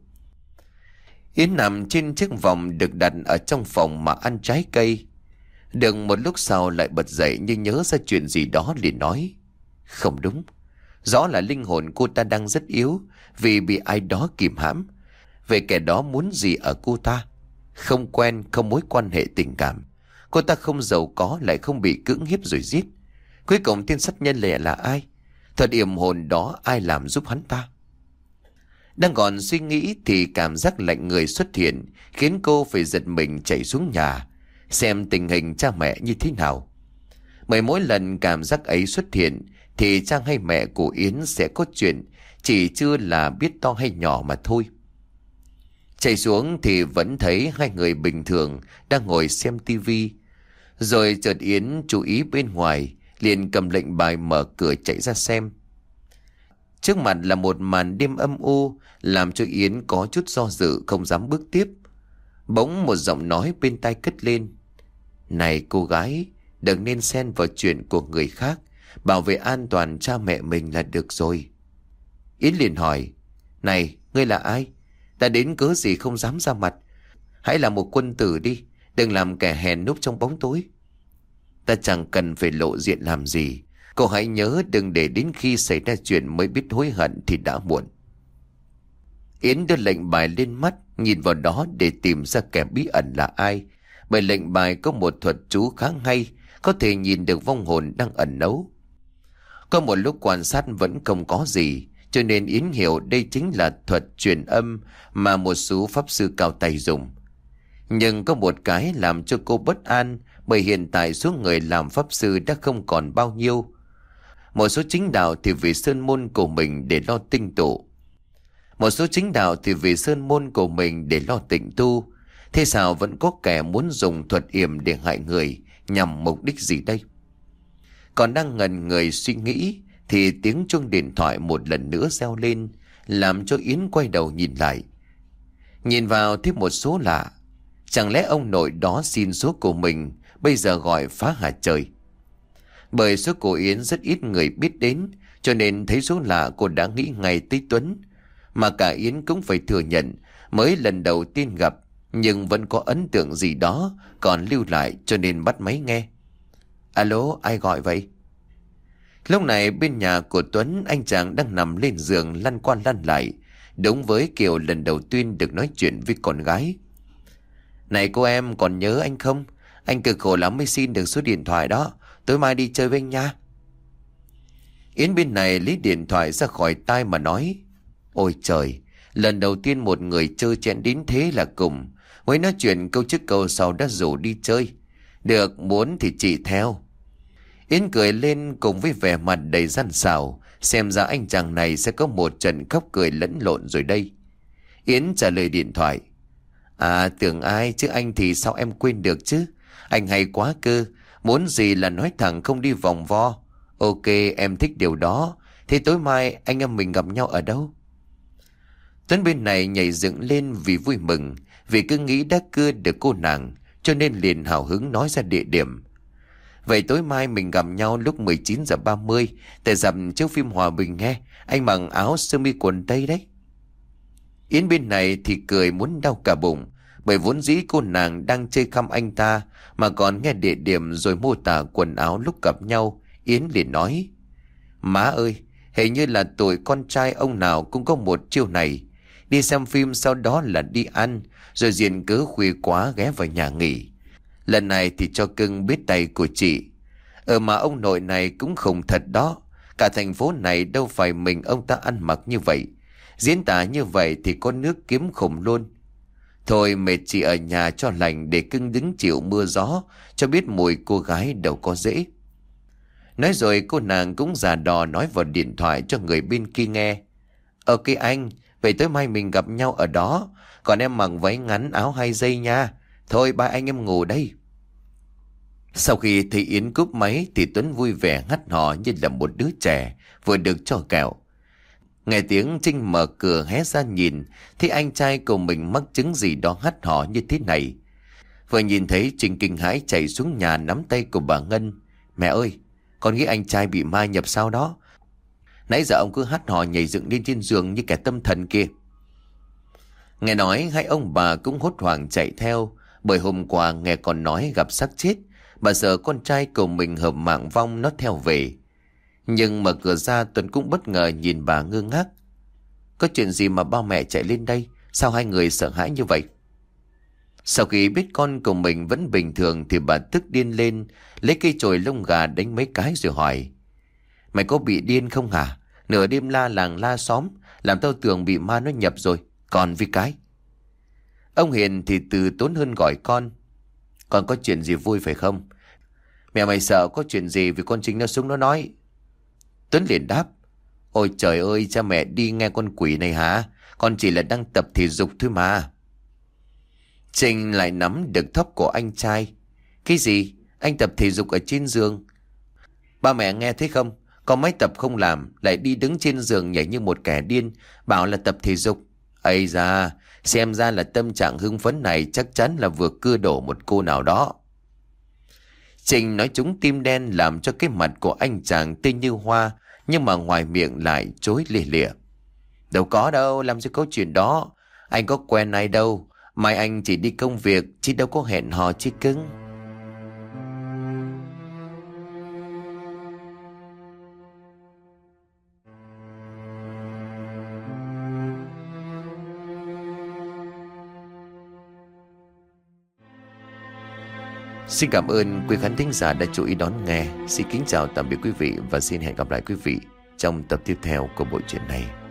Yến nằm trên chiếc vòng được đặt ở trong phòng mà ăn trái cây. Được một lúc sau lại bật dậy nhưng nhớ ra chuyện gì đó liền nói, không đúng, rõ là linh hồn cô ta đang rất yếu vì bị ai đó kìm hãm. Về kẻ đó muốn gì ở cô ta? Không quen, không mối quan hệ tình cảm. Cô ta không giàu có, lại không bị cưỡng hiếp rồi giết. Cuối cùng tên sát nhân lẻ là ai? Thuật yểm hồn đó ai làm giúp hắn ta? Đang còn suy nghĩ thì cảm giác lạnh người xuất hiện, khiến cô phải giật mình chạy xuống nhà xem tình hình cha mẹ như thế nào. Bởi mỗi lần cảm giác ấy xuất hiện thì cha hay mẹ của Yến sẽ có chuyện, chỉ chưa là biết to hay nhỏ mà thôi. Chạy xuống thì vẫn thấy hai người bình thường đang ngồi xem tivi. Rồi chợt Yến chú ý bên ngoài, liền cầm lệnh bài mở cửa chạy ra xem. Trước mặt là một màn đêm âm u, làm cho Yến có chút do dự không dám bước tiếp. Bỗng một giọng nói bên tai cất lên, này cô gái, đừng nên xen vào chuyện của người khác, bảo vệ an toàn cha mẹ mình là được rồi. Yến liền hỏi, này, ngươi là ai? Ta đến cớ gì không dám ra mặt? Hãy là một quân tử đi, đừng làm kẻ hèn núp trong bóng tối. Ta chẳng cần phải lộ diện làm gì. Cậu hãy nhớ đừng để đến khi xảy ra chuyện mới biết hối hận thì đã muộn. Yến đưa lệnh bài lên mắt, nhìn vào đó để tìm ra kẻ bí ẩn là ai. Bởi lệnh bài có một thuật chú khá hay, có thể nhìn được vong hồn đang ẩn nấu. Có một lúc quan sát vẫn không có gì, cho nên Yến hiểu đây chính là thuật truyền âm mà một số pháp sư cao tay dùng. Nhưng có một cái làm cho cô bất an, bởi hiện tại số người làm pháp sư đã không còn bao nhiêu. Một số chính đạo thì vì sơn môn của mình để lo tinh tụ. Một số chính đạo thì vì sơn môn của mình để lo tịnh tu. Thế sao vẫn có kẻ muốn dùng thuật yểm để hại người, nhằm mục đích gì đây? Còn đang ngần người suy nghĩ thì tiếng chuông điện thoại một lần nữa reo lên, làm cho Yến quay đầu nhìn lại. Nhìn vào thấy một số lạ. Chẳng lẽ ông nội đó xin số của mình bây giờ gọi phá hà trời? Bởi số của Yến rất ít người biết đến, cho nên thấy số lạ cô đã nghĩ ngay tới Tuấn. Mà cả Yến cũng phải thừa nhận, mới lần đầu tiên gặp nhưng vẫn có ấn tượng gì đó còn lưu lại, cho nên bắt máy nghe. Alo, ai gọi vậy? Lúc này bên nhà của Tuấn, anh chàng đang nằm lên giường lăn qua lăn lại, đúng với kiểu lần đầu tiên được nói chuyện với con gái. Này cô em, còn nhớ anh không? Anh cực khổ lắm mới xin được số điện thoại đó. Tối mai đi chơi với anh nha. Yến bên này lấy điện thoại ra khỏi tai mà nói, ôi trời, lần đầu tiên một người chơi chẽn đến thế là cùng. Mới nói chuyện câu trước câu sau đã rủ đi chơi. Được, muốn thì chị theo. Yến cười lên cùng với vẻ mặt đầy gian xảo, xem ra anh chàng này sẽ có một trận khóc cười lẫn lộn rồi đây. Yến trả lời điện thoại, à tưởng ai chứ anh thì sao em quên được chứ. Anh hay quá cơ, muốn gì là nói thẳng không đi vòng vo. Ok, em thích điều đó. Thế tối mai anh em mình gặp nhau ở đâu? Tuấn bên này nhảy dựng lên vì vui mừng, vì cứ nghĩ đã cưa được cô nàng, cho nên liền hào hứng nói ra địa điểm. Vậy tối mai mình gặp nhau lúc mười chín giờ ba mươi tại rạp chiếu phim Hòa Bình nghe. Anh mặc áo sơ mi quần tây đấy. Yến bên này thì cười muốn đau cả bụng, bởi vốn dĩ cô nàng đang chơi khăm anh ta mà còn nghe địa điểm rồi mô tả quần áo lúc gặp nhau. Yến liền nói, má ơi, hình như là tuổi con trai ông nào cũng có một chiêu này. Đi xem phim sau đó là đi ăn, rồi diện cớ khuya quá ghé vào nhà nghỉ. Lần này thì cho cưng biết tay của chị. Ờ mà ông nội này cũng khùng thật đó. Cả thành phố này đâu phải mình ông ta ăn mặc như vậy. Diễn tả như vậy thì có nước kiếm khủng luôn. Thôi mệt chị ở nhà cho lành, để cưng đứng chịu mưa gió, cho biết mùi cô gái đâu có dễ. Nói rồi cô nàng cũng giả đò nói vào điện thoại cho người bên kia nghe. Ok anh, vậy tối mai mình gặp nhau ở đó. Còn em mặc váy ngắn áo hai dây nha. Thôi ba anh em ngủ đây. Sau khi thấy Yến cúp máy thì Tuấn vui vẻ hắt hò như là một đứa trẻ vừa được cho kẹo. Nghe tiếng Trinh mở cửa hé ra nhìn, thì anh trai của mình mắc chứng gì đó hắt hò như thế này. Vừa nhìn thấy Trinh kinh hãi chạy xuống nhà nắm tay của bà Ngân. Mẹ ơi, con nghĩ anh trai bị ma nhập sao đó. Nãy giờ ông cứ hắt hò nhảy dựng lên trên giường như kẻ tâm thần kia. Nghe nói hai ông bà cũng hốt hoảng chạy theo, bởi hôm qua nghe còn nói gặp xác chết. Bà sợ con trai của mình hợp mạng vong nó theo về. Nhưng mở cửa ra Tuấn cũng bất ngờ nhìn bà ngơ ngác. Có chuyện gì mà ba mẹ chạy lên đây? Sao hai người sợ hãi như vậy? Sau khi biết con của mình vẫn bình thường thì bà tức điên lên, lấy cây chổi lông gà đánh mấy cái rồi hỏi. Mày có bị điên không hả? Nửa đêm la làng la xóm, làm tao tưởng bị ma nó nhập rồi. Còn vì cái ông Hiền thì từ tốn hơn gọi con. Con có chuyện gì vui phải không? Mẹ mày sợ có chuyện gì vì con Trinh nó xuống nó nói. Tuấn liền đáp. Ôi trời ơi, cha mẹ đi nghe con quỷ này hả? Con chỉ là đang tập thể dục thôi mà. Trinh lại nắm được tóc của anh trai. Cái gì? Anh tập thể dục ở trên giường? Ba mẹ nghe thấy không? Có mấy tập không làm, lại đi đứng trên giường nhảy như một kẻ điên, bảo là tập thể dục. Ây da, xem ra là tâm trạng hưng phấn này chắc chắn là vừa cưa đổ một cô nào đó. Trinh nói trúng tim đen làm cho cái mặt của anh chàng tươi như hoa, nhưng mà ngoài miệng lại chối lìa lịa. Đâu có đâu, làm gì có chuyện đó. Anh có quen ai đâu. Mai anh chỉ đi công việc, chứ đâu có hẹn hò chi cưng. Xin cảm ơn quý khán thính giả đã chú ý đón nghe. Xin kính chào tạm biệt quý vị và xin hẹn gặp lại quý vị trong tập tiếp theo của bộ truyện này.